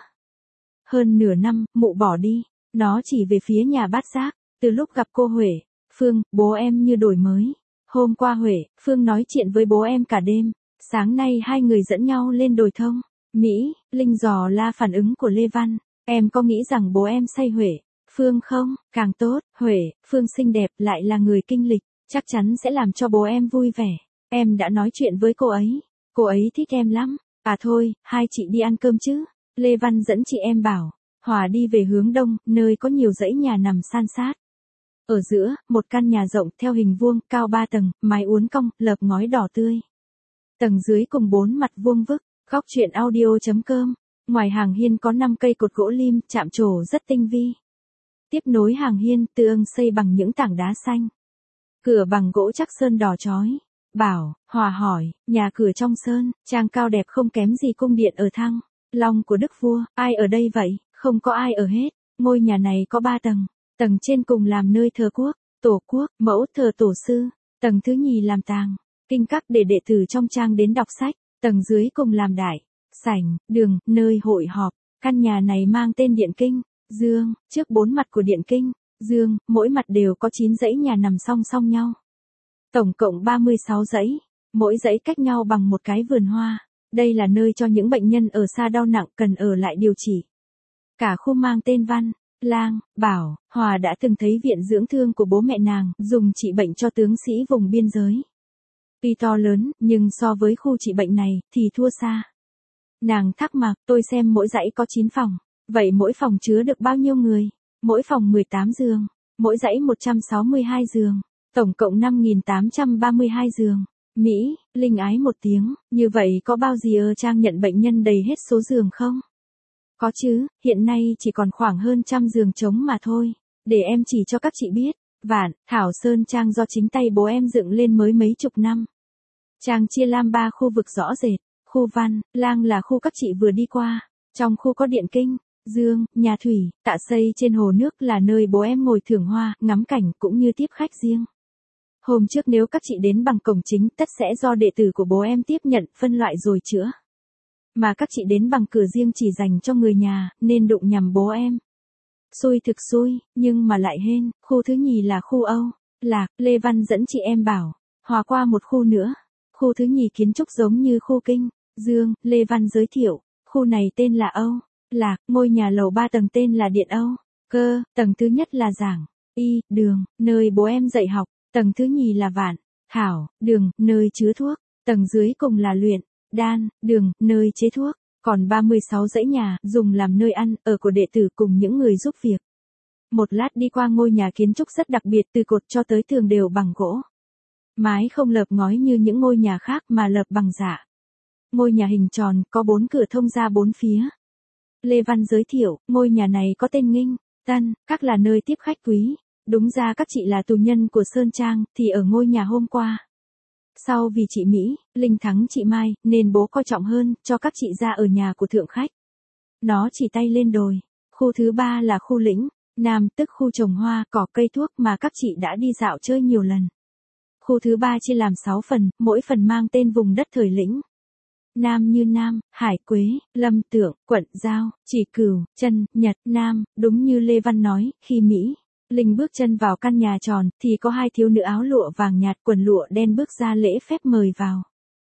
Hơn nửa năm, mụ bỏ đi, nó chỉ về phía nhà Bát Giác, từ lúc gặp cô Huệ, Phương, bố em như đổi mới. Hôm qua Huệ, Phương nói chuyện với bố em cả đêm, sáng nay hai người dẫn nhau lên đồi thông. Mỹ, Linh dò la phản ứng của Lê Văn, em có nghĩ rằng bố em say Huệ, Phương không? Càng tốt, Huệ, Phương xinh đẹp lại là người kinh lịch, chắc chắn sẽ làm cho bố em vui vẻ. Em đã nói chuyện với cô ấy thích em lắm. À thôi, hai chị đi ăn cơm chứ. Lê Văn dẫn chị em Bảo, Hòa đi về hướng đông, nơi có nhiều dãy nhà nằm san sát. Ở giữa, một căn nhà rộng theo hình vuông, cao 3 tầng, mái uốn cong, lợp ngói đỏ tươi. Tầng dưới cùng 4 mặt vuông vức. Góc truyện audio.com. Ngoài hàng hiên có 5 cây cột gỗ lim, chạm trổ rất tinh vi. Tiếp nối hàng hiên, tường xây bằng những tảng đá xanh. Cửa bằng gỗ chắc sơn đỏ chói. Bảo, Hòa hỏi, nhà cửa trong sơn, trang cao đẹp không kém gì cung điện ở Thăng Long của Đức Vua, ai ở đây vậy? Không có ai ở hết. Ngôi nhà này có 3 tầng. Tầng trên cùng làm nơi thờ quốc, tổ quốc, mẫu thờ tổ sư. Tầng thứ nhì làm tàng, kinh các để đệ tử trong trang đến đọc sách. Tầng dưới cùng làm đại, sảnh, đường, nơi hội họp. Căn nhà này mang tên Điện Kinh, Dương, trước 4 mặt của Điện Kinh, Dương, mỗi mặt đều có 9 dãy nhà nằm song song nhau. Tổng cộng 36 dãy, mỗi dãy cách nhau bằng một cái vườn hoa. Đây là nơi cho những bệnh nhân ở xa đau nặng cần ở lại điều trị. Cả khu mang tên Văn, Lang, Bảo, Hòa đã từng thấy viện dưỡng thương của bố mẹ nàng, dùng trị bệnh cho tướng sĩ vùng biên giới. Tuy to lớn, nhưng so với khu trị bệnh này, thì thua xa. Nàng thắc mắc, tôi xem mỗi dãy có 9 phòng. Vậy mỗi phòng chứa được bao nhiêu người? Mỗi phòng 18 giường. Mỗi dãy 162 giường. Tổng cộng 5.832 giường. Mỹ, Linh ái một tiếng, như vậy có bao gì trang nhận bệnh nhân đầy hết số giường không? Có chứ, hiện nay chỉ còn khoảng hơn 100 giường trống mà thôi. Để em chỉ cho các chị biết. Vạn, Thảo Sơn Trang do chính tay bố em dựng lên mới mấy chục năm. Trang chia làm 3 khu vực rõ rệt. Khu Văn, Lang là khu các chị vừa đi qua. Trong khu có Điện Kinh, Dương, nhà thủy, tạ xây trên hồ nước là nơi bố em ngồi thưởng hoa, ngắm cảnh cũng như tiếp khách riêng. Hôm trước nếu các chị đến bằng cổng chính tất sẽ do đệ tử của bố em tiếp nhận, phân loại rồi chữa. Mà các chị đến bằng cửa riêng chỉ dành cho người nhà, nên đụng nhầm bố em. Xui thực xui, nhưng mà lại hên, khu thứ nhì là khu Âu, Lạc, Lê Văn dẫn chị em Bảo, Hòa qua một khu nữa. Khu thứ nhì kiến trúc giống như khu Kinh, Dương, Lê Văn giới thiệu, khu này tên là Âu, Lạc, ngôi nhà lầu 3 tầng tên là Điện Âu, Cơ, tầng thứ nhất là giảng, y, đường, nơi bố em dạy học, tầng thứ nhì là Vạn, Thảo, đường, nơi chứa thuốc, tầng dưới cùng là Luyện, Đan, đường, nơi chế thuốc, còn 36 dãy nhà dùng làm nơi ăn, ở của đệ tử cùng những người giúp việc. Một lát đi qua ngôi nhà kiến trúc rất đặc biệt, từ cột cho tới tường đều bằng gỗ. Mái không lợp ngói như những ngôi nhà khác mà lợp bằng dạ. Ngôi nhà hình tròn, có 4 cửa thông ra 4 phía. Lê Văn giới thiệu, ngôi nhà này có tên Nghinh, Tân, các là nơi tiếp khách quý. Đúng ra các chị là tù nhân của Sơn Trang, thì ở ngôi nhà hôm qua. Sau vì chị Mỹ, Linh thắng chị Mai, nên bố coi trọng hơn, cho các chị ra ở nhà của thượng khách. Nó chỉ tay lên đồi. Khu thứ 3 là khu Lĩnh, Nam, tức khu trồng hoa, cỏ cây thuốc mà các chị đã đi dạo chơi nhiều lần. Khu thứ 3 chia làm 6 phần, mỗi phần mang tên vùng đất thời Lĩnh. Nam như Nam, Hải Quế, Lâm Tượng, Quận Giao, Chỉ Cửu, Trân, Nhật, Nam, đúng như Lê Văn nói, khi Mỹ, Linh bước chân vào căn nhà tròn, thì có 2 thiếu nữ áo lụa vàng nhạt quần lụa đen bước ra lễ phép mời vào.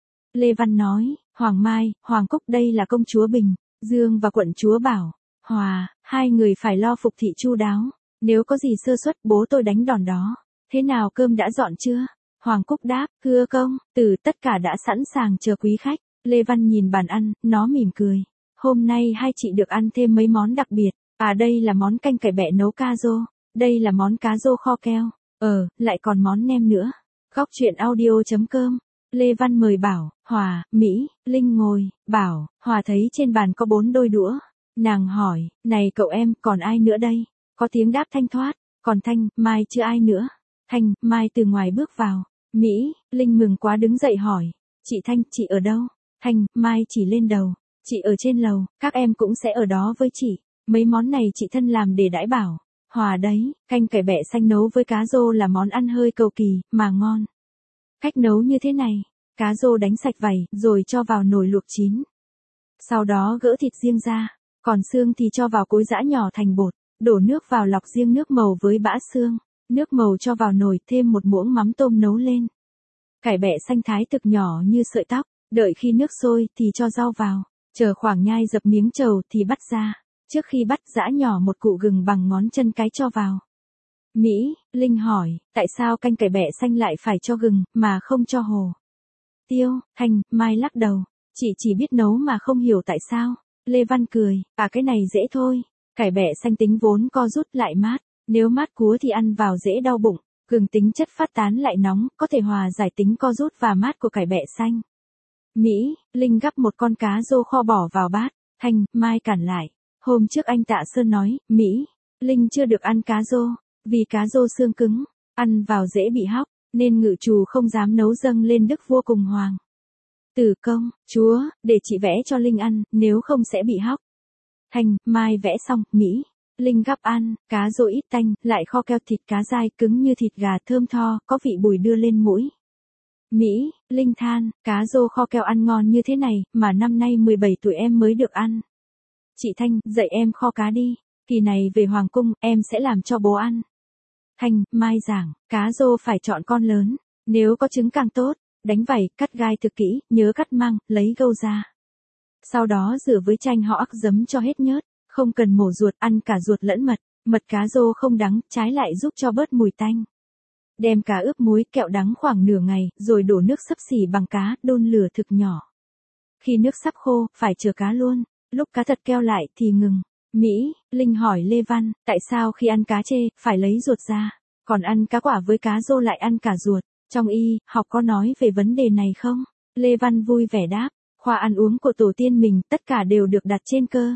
Lê Văn nói, Hoàng Mai, Hoàng Cúc đây là công chúa Bình, Dương và quận chúa Bảo, Hòa, 2 người phải lo phục thị chu đáo. Nếu có gì sơ suất bố tôi đánh đòn đó. Thế nào cơm đã dọn chưa? Hoàng Cúc đáp, thưa công, tất cả đã sẵn sàng chờ quý khách. Lê Văn nhìn bàn ăn, nó mỉm cười. Hôm nay 2 chị được ăn thêm mấy món đặc biệt. À đây là món canh cải bẹ nấu ca rô. Đây là món cá rô kho keo. Lại còn món nem nữa. Góc truyện audio.com. Lê Văn mời Bảo, Hòa, Mỹ, Linh ngồi. Bảo, Hòa thấy trên bàn có 4 đôi đũa. Nàng hỏi, này cậu em, còn ai nữa đây? Có tiếng đáp thanh thoát. Còn Thanh, Mai chưa ai nữa. Thanh, Mai từ ngoài bước vào. Mỹ, Linh mừng quá đứng dậy hỏi. Chị Thanh, chị ở đâu? Thanh, Mai chỉ lên đầu. Chị ở trên lầu, các em cũng sẽ ở đó với chị. Mấy món này chị thân làm để đãi Bảo. Hòa đấy, canh cải bẹ xanh nấu với cá rô là món ăn hơi cầu kỳ, mà ngon. Cách nấu như thế này, cá rô đánh sạch vảy, rồi cho vào nồi luộc chín. Sau đó gỡ thịt riêng ra, còn xương thì cho vào cối giã nhỏ thành bột, đổ nước vào lọc riêng nước màu với bã xương. Nước màu cho vào nồi, thêm một muỗng mắm tôm nấu lên. Cải bẹ xanh thái thực nhỏ như sợi tóc, đợi khi nước sôi thì cho rau vào, chờ khoảng nhai dập miếng trầu thì bắt ra. Trước khi bắt giã nhỏ một củ gừng bằng ngón chân cái cho vào. Mỹ, Linh hỏi, tại sao canh cải bẹ xanh lại phải cho gừng, mà không cho hồ tiêu? Thanh, Mai lắc đầu, chị chỉ biết nấu mà không hiểu tại sao. Lê Văn cười, cái này dễ thôi. Cải bẹ xanh tính vốn co rút lại mát, nếu mát cúa thì ăn vào dễ đau bụng, cường tính chất phát tán lại nóng, có thể hòa giải tính co rút và mát của cải bẹ xanh. Mỹ, Linh gắp một con cá rô kho bỏ vào bát, Thanh, Mai cản lại. Hôm trước anh Tạ Sơn nói, Mỹ, Linh chưa được ăn cá rô, vì cá rô xương cứng, ăn vào dễ bị hóc, nên ngự trù không dám nấu dâng lên đức vua cùng hoàng. Từ công, chúa, để chị vẽ cho Linh ăn, nếu không sẽ bị hóc. Thanh, Mai vẽ xong, Mỹ, Linh gắp ăn, cá rô ít tanh, lại kho keo thịt cá dai cứng như thịt gà thơm tho, có vị bùi đưa lên mũi. Mỹ, Linh than, cá rô kho keo ăn ngon như thế này, mà năm nay 17 tuổi em mới được ăn. Chị Thanh, dạy em kho cá đi, kỳ này về Hoàng cung, em sẽ làm cho bố ăn. Thanh, Mai giảng, cá rô phải chọn con lớn, nếu có trứng càng tốt, đánh vảy, cắt gai thực kỹ, nhớ cắt măng, lấy gâu ra. Sau đó rửa với chanh họ ắc giấm cho hết nhớt, không cần mổ ruột, ăn cả ruột lẫn mật, mật cá rô không đắng, trái lại giúp cho bớt mùi tanh. Đem cá ướp muối kẹo đắng khoảng nửa ngày, rồi đổ nước xấp xỉ bằng cá, đun lửa thực nhỏ. Khi nước sắp khô, phải chừa cá luôn, lúc cá thật keo lại thì ngừng. Mỹ, Linh hỏi Lê Văn, tại sao khi ăn cá chê, phải lấy ruột ra, còn ăn cá quả với cá rô lại ăn cả ruột, trong y, học có nói về vấn đề này không? Lê Văn vui vẻ đáp, khoa ăn uống của tổ tiên mình, tất cả đều được đặt trên cơ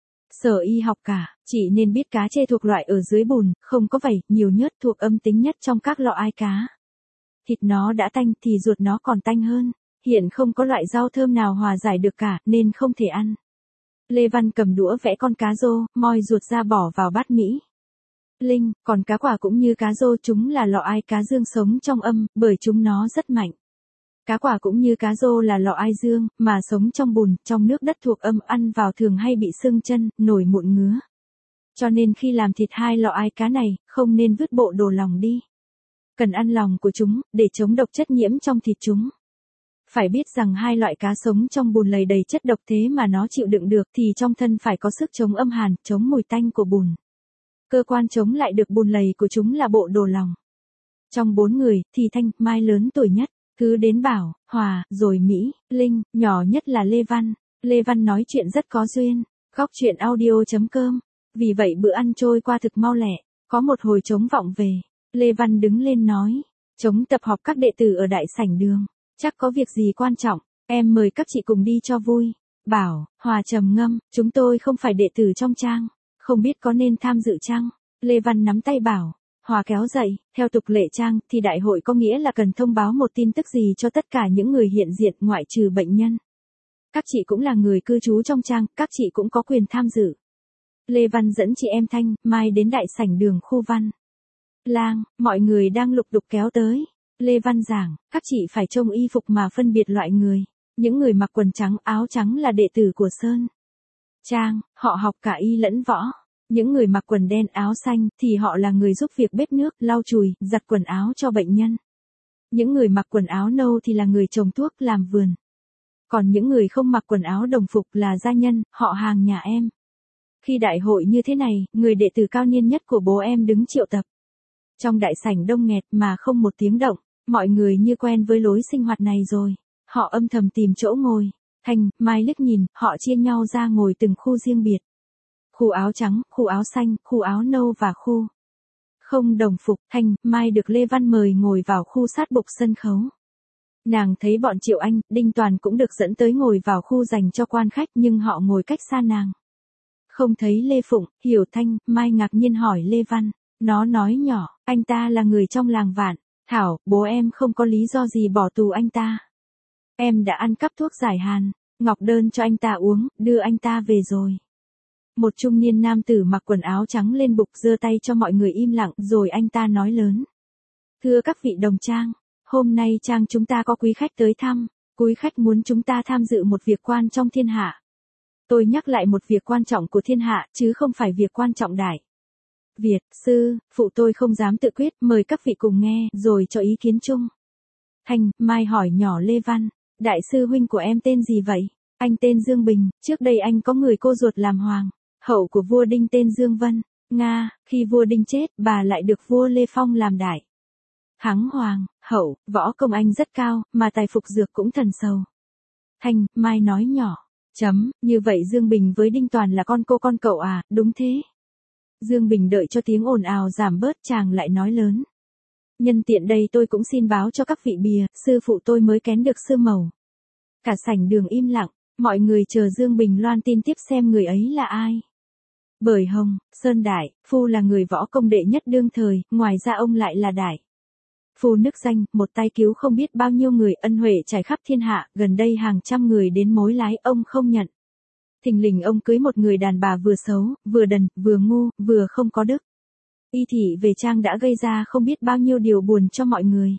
sở y học cả, chị nên biết cá chê thuộc loại ở dưới bùn, không có vảy, nhiều nhớt, thuộc âm tính nhất trong các loại cá. Thịt nó đã tanh thì ruột nó còn tanh hơn, hiện không có loại rau thơm nào hòa giải được cả, nên không thể ăn. Lê Văn cầm đũa vẽ con cá rô, moi ruột ra bỏ vào bát Mỹ. Linh, còn cá quả cũng như cá rô, chúng là loại cá dương sống trong âm, bởi chúng nó rất mạnh. Cá quả cũng như cá rô là loại dương, mà sống trong bùn, trong nước đất thuộc âm, ăn vào thường hay bị sưng chân, nổi mụn ngứa. Cho nên khi làm thịt hai loại cá này, không nên vứt bộ đồ lòng đi. Cần ăn lòng của chúng, để chống độc chất nhiễm trong thịt chúng. Phải biết rằng hai loại cá sống trong bùn lầy đầy chất độc, thế mà nó chịu đựng được thì trong thân phải có sức chống âm hàn, chống mùi tanh của bùn. Cơ quan chống lại được bùn lầy của chúng là bộ đồ lòng. Trong 4 người, thì Thanh, Mai lớn tuổi nhất, cứ đến Bảo, Hòa, rồi Mỹ, Linh, nhỏ nhất là Lê Văn. Lê Văn nói chuyện rất có duyên. Góc chuyện audio.com. Vì vậy bữa ăn trôi qua thực mau lẹ. Có một hồi trống vọng về. Lê Văn đứng lên nói. Trống tập họp các đệ tử ở đại sảnh đường. Chắc có việc gì quan trọng, em mời các chị cùng đi cho vui. Bảo, Hòa trầm ngâm, chúng tôi không phải đệ tử trong trang, không biết có nên tham dự chăng? Lê Văn nắm tay Bảo, Hòa kéo dậy, theo tục lệ trang thì đại hội có nghĩa là cần thông báo một tin tức gì cho tất cả những người hiện diện ngoại trừ bệnh nhân. Các chị cũng là người cư trú trong trang, các chị cũng có quyền tham dự. Lê Văn dẫn chị em Thanh, Mai đến đại sảnh đường khu Văn Lang, mọi người đang lục đục kéo tới. Lê Văn giảng, các chị phải trông y phục mà phân biệt loại người. Những người mặc quần trắng, áo trắng là đệ tử của Sơn Trang, họ học cả y lẫn võ. Những người mặc quần đen áo xanh thì họ là người giúp việc bếp nước, lau chùi, giặt quần áo cho bệnh nhân. Những người mặc quần áo nâu thì là người trồng thuốc, làm vườn. Còn những người không mặc quần áo đồng phục là gia nhân, họ hàng nhà em. Khi đại hội như thế này, người đệ tử cao niên nhất của bố em đứng triệu tập. Trong đại sảnh đông nghẹt mà không một tiếng động, mọi người như quen với lối sinh hoạt này rồi. Họ âm thầm tìm chỗ ngồi. Thanh, Mai liếc nhìn, họ chia nhau ra ngồi từng khu riêng biệt. Khu áo trắng, khu áo xanh, khu áo nâu và khu không đồng phục. Thanh, Mai được Lê Văn mời ngồi vào khu sát bục sân khấu. Nàng thấy bọn Triệu Anh, Đinh Toàn cũng được dẫn tới ngồi vào khu dành cho quan khách, nhưng họ ngồi cách xa nàng. Không thấy Lê Phụng, Hiểu. Thanh, Mai ngạc nhiên hỏi Lê Văn. Nó nói nhỏ, anh ta là người trong làng Vạn Thảo, bố em không có lý do gì bỏ tù anh ta. Em đã ăn cắp thuốc giải hàn, ngọc đơn cho anh ta uống, đưa anh ta về rồi. Một trung niên nam tử mặc quần áo trắng lên bục giơ tay cho mọi người im lặng, rồi anh ta nói lớn. Thưa các vị đồng trang, hôm nay trang chúng ta có quý khách tới thăm, quý khách muốn chúng ta tham dự một việc quan trong thiên hạ. Tôi nhắc lại một việc quan trọng của thiên hạ, chứ không phải việc quan trọng đại Việt, sư, phụ tôi không dám tự quyết, mời các vị cùng nghe, rồi cho ý kiến chung. Thanh, Mai hỏi nhỏ Lê Văn, đại sư huynh của em tên gì vậy? Anh tên Dương Bình, trước đây anh có người cô ruột làm hoàng, hậu của vua Đinh tên Dương Vân. Nga, khi vua Đinh chết, bà lại được vua Lê Phong làm đại Hắng hoàng, hậu, võ công anh rất cao, mà tài phục dược cũng thần sầu. Thanh, Mai nói nhỏ, Như vậy Dương Bình với Đinh Toàn là con cô con cậu à, đúng thế. Dương Bình đợi cho tiếng ồn ào giảm bớt chàng lại nói lớn. Nhân tiện đây tôi cũng xin báo cho các vị bìa, sư phụ tôi mới kén được sư mầu. Cả sảnh đường im lặng, mọi người chờ Dương Bình loan tin tiếp xem người ấy là ai. Bởi Hồng, Sơn Đại, Phu là người võ công đệ nhất đương thời, ngoài ra ông lại là Đại Phu nức danh, một tay cứu không biết bao nhiêu người, ân huệ trải khắp thiên hạ, gần đây hàng trăm người đến mối lái ông không nhận. Thình lình ông cưới một người đàn bà vừa xấu, vừa đần, vừa ngu, vừa không có đức. Y thị về trang đã gây ra không biết bao nhiêu điều buồn cho mọi người.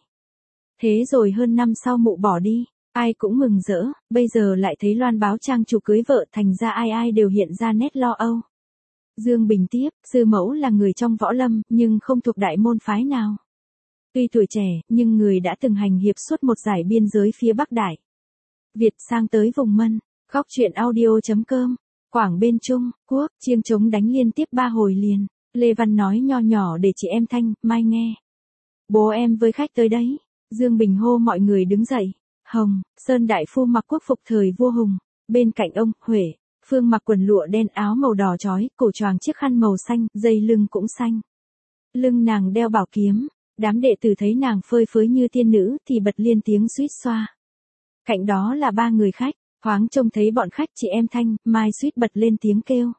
Thế rồi hơn năm sau mụ bỏ đi, ai cũng mừng rỡ, bây giờ lại thấy loan báo trang chủ cưới vợ, thành ra ai ai đều hiện ra nét lo âu. Dương Bình tiếp, sư mẫu là người trong võ lâm, nhưng không thuộc đại môn phái nào. Tuy tuổi trẻ, nhưng người đã từng hành hiệp suốt một dải biên giới phía Bắc Đại Việt sang tới vùng Mân. Góc truyện audio.com. Quảng bên Trung Quốc, chiêng trống đánh liên tiếp 3 hồi liền. Lê Văn nói nho nhỏ để chị em Thanh, Mai nghe. Bố em với khách tới đấy. Dương Bình hô mọi người đứng dậy. Hồng, Sơn Đại Phu mặc quốc phục thời vua Hùng. Bên cạnh ông, Huệ, Phương mặc quần lụa đen áo màu đỏ chói, cổ choàng chiếc khăn màu xanh, dây lưng cũng xanh. Lưng nàng đeo bảo kiếm. Đám đệ tử thấy nàng phơi phới như tiên nữ thì bật liên tiếng suýt xoa. Cạnh đó là 3 người khách. Thoáng trông thấy bọn khách chị em Thanh, Mai suýt bật lên tiếng kêu.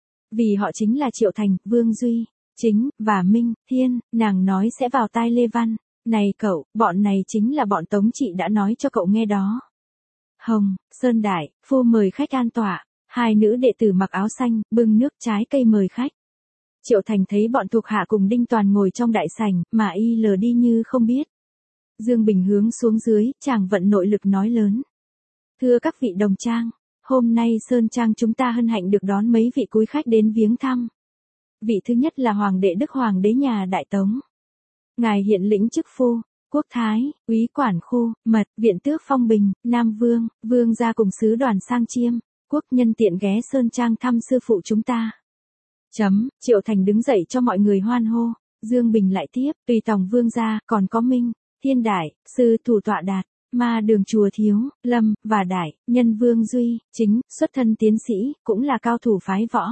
Vì họ chính là Triệu Thành, Vương Duy, Chính, và Minh, Thiên, nàng nói sẽ vào tai Lê Văn. Này cậu, bọn này chính là bọn Tống chị đã nói cho cậu nghe đó. Hồng, Sơn Đại, Phu mời khách an tọa. 2 nữ đệ tử mặc áo xanh, bưng nước trái cây mời khách. Triệu Thành thấy bọn thuộc hạ cùng Đinh Toàn ngồi trong đại sảnh, mà y lờ đi như không biết. Dương Bình hướng xuống dưới, chàng vận nội lực nói lớn. Thưa các vị đồng trang, hôm nay Sơn Trang chúng ta hân hạnh được đón mấy vị quý khách đến viếng thăm. Vị thứ nhất là Hoàng đệ Đức Hoàng đế nhà Đại Tống. Ngài hiện lĩnh chức Phu, Quốc Thái, Úy Quản Khu, Mật, Viện Tước Phong Bình, Nam Vương, Vương gia cùng sứ đoàn sang chiêm, quốc nhân tiện ghé Sơn Trang thăm sư phụ chúng ta. Triệu Thành đứng dậy cho mọi người hoan hô. Dương Bình lại tiếp, tùy tòng Vương gia, còn có Minh, Thiên Đại, Sư Thủ Tọa Đạt, Ma Đường Chùa Thiếu, Lâm, và Đại, Nhân Vương Duy, Chính, xuất thân tiến sĩ, cũng là cao thủ phái võ.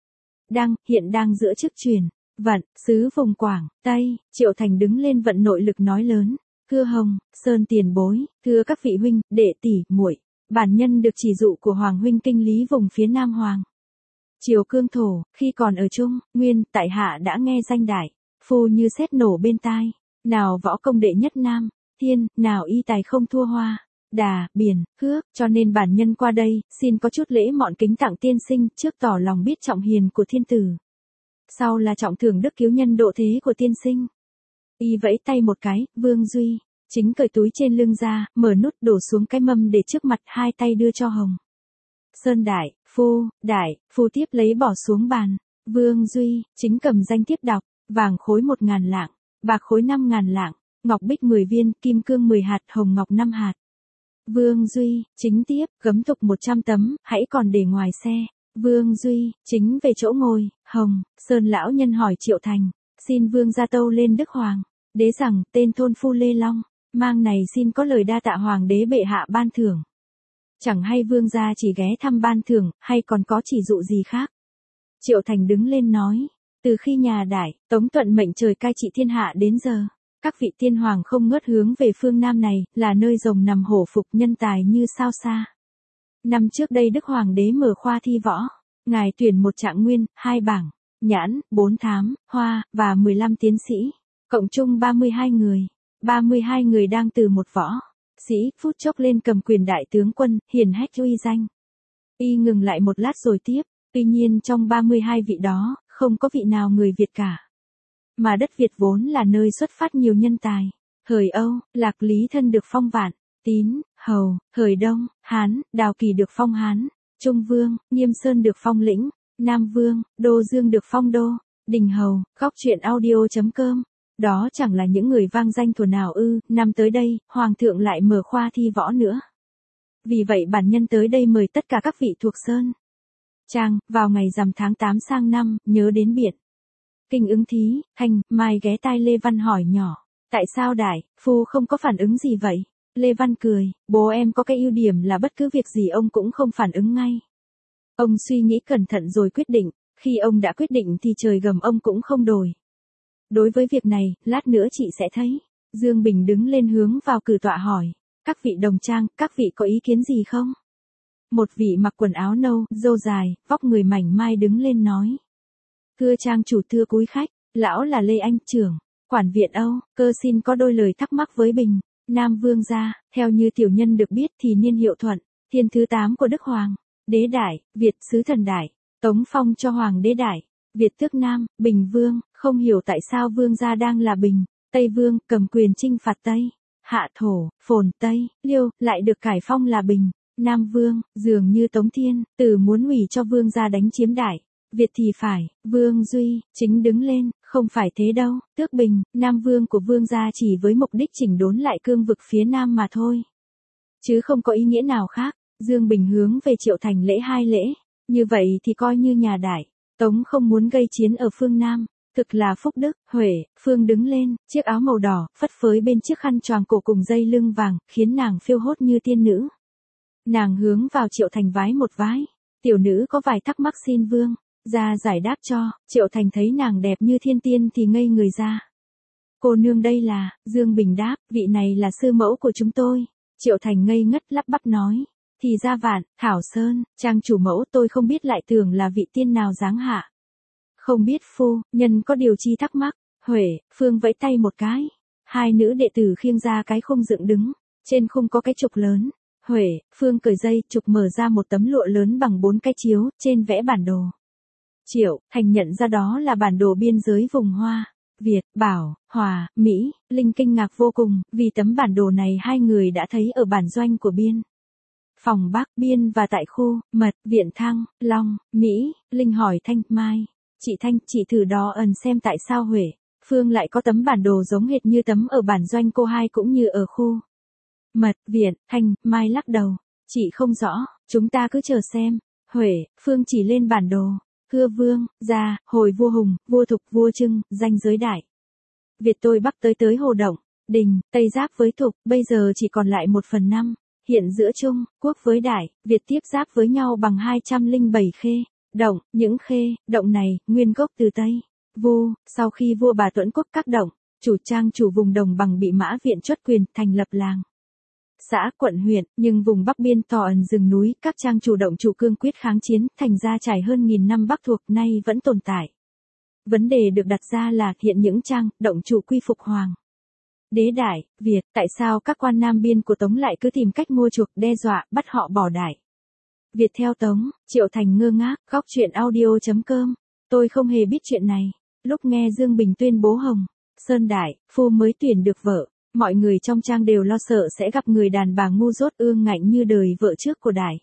Hiện đang giữa chức truyền, vận, sứ vùng Quảng, Tây. Triệu Thành đứng lên vận nội lực nói lớn. Thưa Hồng, Sơn tiền bối, thưa các vị huynh, đệ tỷ, muội, bản nhân được chỉ dụ của Hoàng huynh kinh lý vùng phía Nam Hoàng Triều Cương Thổ, khi còn ở Trung, Nguyên, tại hạ đã nghe danh Đại Phu như sét nổ bên tai. Nào võ công đệ nhất Nam, Thiên, nào y tài không thua Hoa, Đà, Biển, Hước, cho nên bản nhân qua đây, xin có chút lễ mọn kính tặng tiên sinh, trước tỏ lòng biết trọng hiền của thiên tử. Sau là trọng thưởng đức cứu nhân độ thế của tiên sinh. Y vẫy tay một cái, Vương Duy, Chính cởi túi trên lưng ra, mở nút đổ xuống cái mâm để trước mặt, 2 tay đưa cho Hồng. Sơn Đại Phu tiếp lấy bỏ xuống bàn. Vương Duy, Chính cầm danh tiếp đọc, vàng khối 1.000 lạng, bạc khối 5.000 lạng, ngọc bích 10 viên, kim cương 10 hạt, hồng ngọc 5 hạt. Vương Duy, Chính tiếp, gấm thục 100 tấm, hãy còn để ngoài xe. Vương Duy, Chính về chỗ ngồi. Hồng, Sơn lão nhân hỏi Triệu Thành, xin Vương gia tâu lên Đức Hoàng đế rằng, tên thôn phu Lê Long, mang này xin có lời đa tạ Hoàng đế bệ hạ ban thưởng. Chẳng hay Vương gia chỉ ghé thăm ban thưởng, hay còn có chỉ dụ gì khác. Triệu Thành đứng lên nói, từ khi nhà Đại Tống tuận mệnh trời cai trị thiên hạ đến giờ, các vị tiên hoàng không ngớt hướng về phương Nam này, là nơi rồng nằm hổ phục, nhân tài như sao xa. Năm trước đây Đức Hoàng đế mở khoa thi võ, ngài tuyển 1 trạng nguyên, 2 bảng, nhãn, 4 thám, hoa, và 15 tiến sĩ, cộng chung 32 người. 32 người đang từ một võ sĩ, phút chốc lên cầm quyền đại tướng quân, hiển hách uy danh. Y ngừng lại một lát rồi tiếp, tuy nhiên trong 32 vị đó, không có vị nào người Việt cả. Mà đất Việt vốn là nơi xuất phát nhiều nhân tài. Hời Âu, Lạc Lý Thân được phong Vạn, Tín, Hầu, Hời Đông, Hán, Đào Kỳ được phong Hán, Trung Vương, Nghiêm Sơn được phong Lĩnh, Nam Vương, Đô Dương được phong Đô, Đình Hầu. Góc truyện audio.com. Đó chẳng là những người vang danh thuở nào ư, năm tới đây, Hoàng thượng lại mở khoa thi võ nữa. Vì vậy bản nhân tới đây mời tất cả các vị thuộc Sơn Trang, vào ngày rằm tháng 8 sang năm, nhớ đến Biện Kinh ứng thí. Thanh, Mai ghé tai Lê Văn hỏi nhỏ, tại sao Đại Phu không có phản ứng gì vậy? Lê Văn cười, bố em có cái ưu điểm là bất cứ việc gì ông cũng không phản ứng ngay. Ông suy nghĩ cẩn thận rồi quyết định, khi ông đã quyết định thì trời gầm ông cũng không đổi. Đối với việc này, lát nữa chị sẽ thấy. Dương Bình đứng lên hướng vào cử tọa hỏi, các vị đồng trang, các vị có ý kiến gì không? Một vị mặc quần áo nâu, râu dài, vóc người mảnh mai đứng lên nói. Thưa trang chủ thưa quý khách, lão là Lê Anh trưởng, quản viện Âu, cơ xin có đôi lời thắc mắc với Bình. Nam Vương gia, theo như tiểu nhân được biết thì niên hiệu Thuận, thiên thứ 8 của Đức Hoàng, đế đại, Việt sứ thần đại, Tống phong cho Hoàng đế đại, Việt tước Nam, Bình Vương, không hiểu tại sao Vương gia đang là Bình, Tây Vương, cầm quyền chinh phạt Tây, Hạ Thổ, Phồn Tây, Liêu, lại được cải phong là Bình, Nam Vương, dường như Tống Thiên, từ muốn hủy cho Vương gia đánh chiếm đại. Việt thì phải, Vương Duy, chính đứng lên, không phải thế đâu, tước Bình, Nam Vương của Vương gia chỉ với mục đích chỉnh đốn lại cương vực phía Nam mà thôi. Chứ không có ý nghĩa nào khác, Dương Bình hướng về Triệu Thành lễ 2 lễ, như vậy thì coi như nhà đại, Tống không muốn gây chiến ở phương Nam, thực là phúc đức, Huệ, Phương đứng lên, chiếc áo màu đỏ, phất phới bên chiếc khăn choàng cổ cùng dây lưng vàng, khiến nàng phiêu hốt như tiên nữ. Nàng hướng vào Triệu Thành vái một vái, tiểu nữ có vài thắc mắc xin Vương ra giải đáp cho. Triệu Thành thấy nàng đẹp như thiên tiên thì ngây người ra. Cô nương đây là, Dương Bình đáp, vị này là sư mẫu của chúng tôi. Triệu Thành ngây ngất lắp bắp nói, thì ra Vạn, Thảo Sơn, trang chủ mẫu tôi không biết lại tưởng là vị tiên nào giáng hạ. Không biết phu, nhân có điều chi thắc mắc. Huệ, Phương vẫy tay một cái. Hai nữ đệ tử khiêng ra cái khung dựng đứng, trên khung có cái trục lớn. Huệ, Phương cởi dây, trục mở ra một tấm lụa lớn bằng 4 cái chiếu, trên vẽ bản đồ. Triệu Thành nhận ra đó là bản đồ biên giới vùng Hoa, Việt, Bảo, Hòa, Mỹ. Linh kinh ngạc vô cùng, vì tấm bản đồ này hai người đã thấy ở bản doanh của biên phòng Bắc Biên và tại khu Mật Viện Thăng, Long, Mỹ. Linh hỏi Thanh Mai, chị Thanh, chị thử đo ẩn xem tại sao Huệ, Phương lại có tấm bản đồ giống hệt như tấm ở bản doanh cô hai cũng như ở khu Mật Viện. Thanh Mai lắc đầu, chị không rõ, chúng ta cứ chờ xem. Huệ, Phương chỉ lên bản đồ. Thưa Vương gia, hồi vua Hùng, vua Thục, vua Trưng, danh giới đại Việt tôi Bắc tới Hồ Động, Đình, Tây giáp với Thục, bây giờ chỉ còn lại 1/5. Hiện giữa Trung Quốc với Đại Việt tiếp giáp với nhau bằng 207 khê động. Những khê động này nguyên gốc từ Tây Vu. Sau khi vua Bà Tuẫn Quốc các động, chủ trang chủ vùng đồng bằng bị Mã Viện chốt quyền, thành lập làng, xã, quận, huyện, nhưng vùng Bắc Biên to ẩn rừng núi, các trang chủ động chủ cương quyết kháng chiến, thành ra trải hơn 1000 năm Bắc thuộc nay vẫn tồn tại. Vấn đề được đặt ra là hiện những trang động chủ quy phục Hoàng đế đại Việt, tại sao các quan Nam Biên của Tống lại cứ tìm cách mua chuộc, đe dọa, bắt họ bỏ đại Việt theo Tống? Triệu Thành ngơ ngác, góc chuyện audio.com. Tôi không hề biết chuyện này. Lúc nghe Dương Bình tuyên bố Hồng Sơn đại phu mới tuyển được vợ, mọi người trong trang đều lo sợ sẽ gặp người đàn bà ngu dốt ương ngạnh như đời vợ trước của đại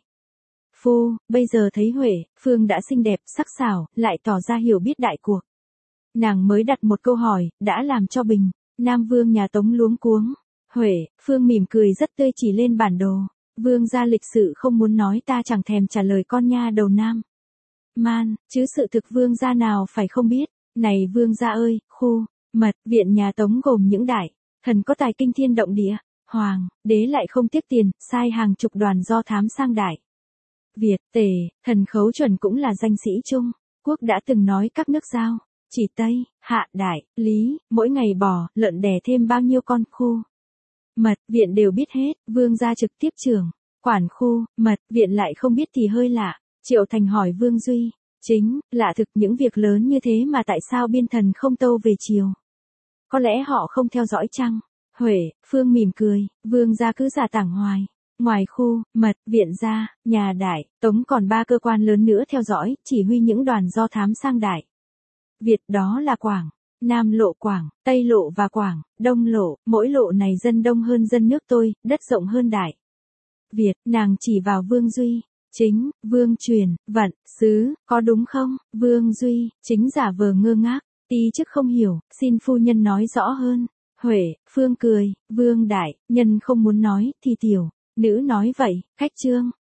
phu. Bây giờ thấy Huệ, Phương đã xinh đẹp, sắc sảo, lại tỏ ra hiểu biết đại cuộc. Nàng mới đặt một câu hỏi, đã làm cho Bình Nam Vương nhà Tống luống cuống. Huệ, Phương mỉm cười rất tươi chỉ lên bản đồ. Vương gia lịch sự không muốn nói, ta chẳng thèm trả lời con nha đầu Nam Man, chứ sự thực Vương gia nào phải không biết. Này Vương gia ơi, khu Mật Viện nhà Tống gồm những đại thần có tài kinh thiên động địa, Hoàng đế lại không tiếc tiền, sai hàng chục đoàn do thám sang đại Việt. Tề thần khấu chuẩn cũng là danh sĩ Trung Quốc đã từng nói các nước giao chỉ Tây, Hạ, Đại, Lý, mỗi ngày bò, lợn đẻ thêm bao nhiêu con. Khu Mật Viện đều biết hết, Vương gia trực tiếp trưởng quản khu Mật Viện lại không biết thì hơi lạ. Triệu Thành hỏi Vương Duy, chính lạ thực, những việc lớn như thế mà tại sao biên thần không tâu về chiều? Có lẽ họ không theo dõi chăng? Huệ, Phương mỉm cười, Vương gia cứ giả tảng hoài. Ngoài khu Mật Viện ra, nhà đại Tống còn 3 cơ quan lớn nữa theo dõi, chỉ huy những đoàn do thám sang đại Việt, đó là Quảng Nam lộ, Quảng Tây lộ và Quảng Đông lộ. Mỗi lộ này dân đông hơn dân nước tôi, đất rộng hơn đại Việt. Nàng chỉ vào Vương Duy, chính Vương truyền vận sứ, có đúng không? Vương Duy chính giả vờ ngơ ngác, ti chức không hiểu, xin phu nhân nói rõ hơn. Huệ, Phương cười, Vương đại nhân không muốn nói thì tiểu nữ nói vậy. Khách trương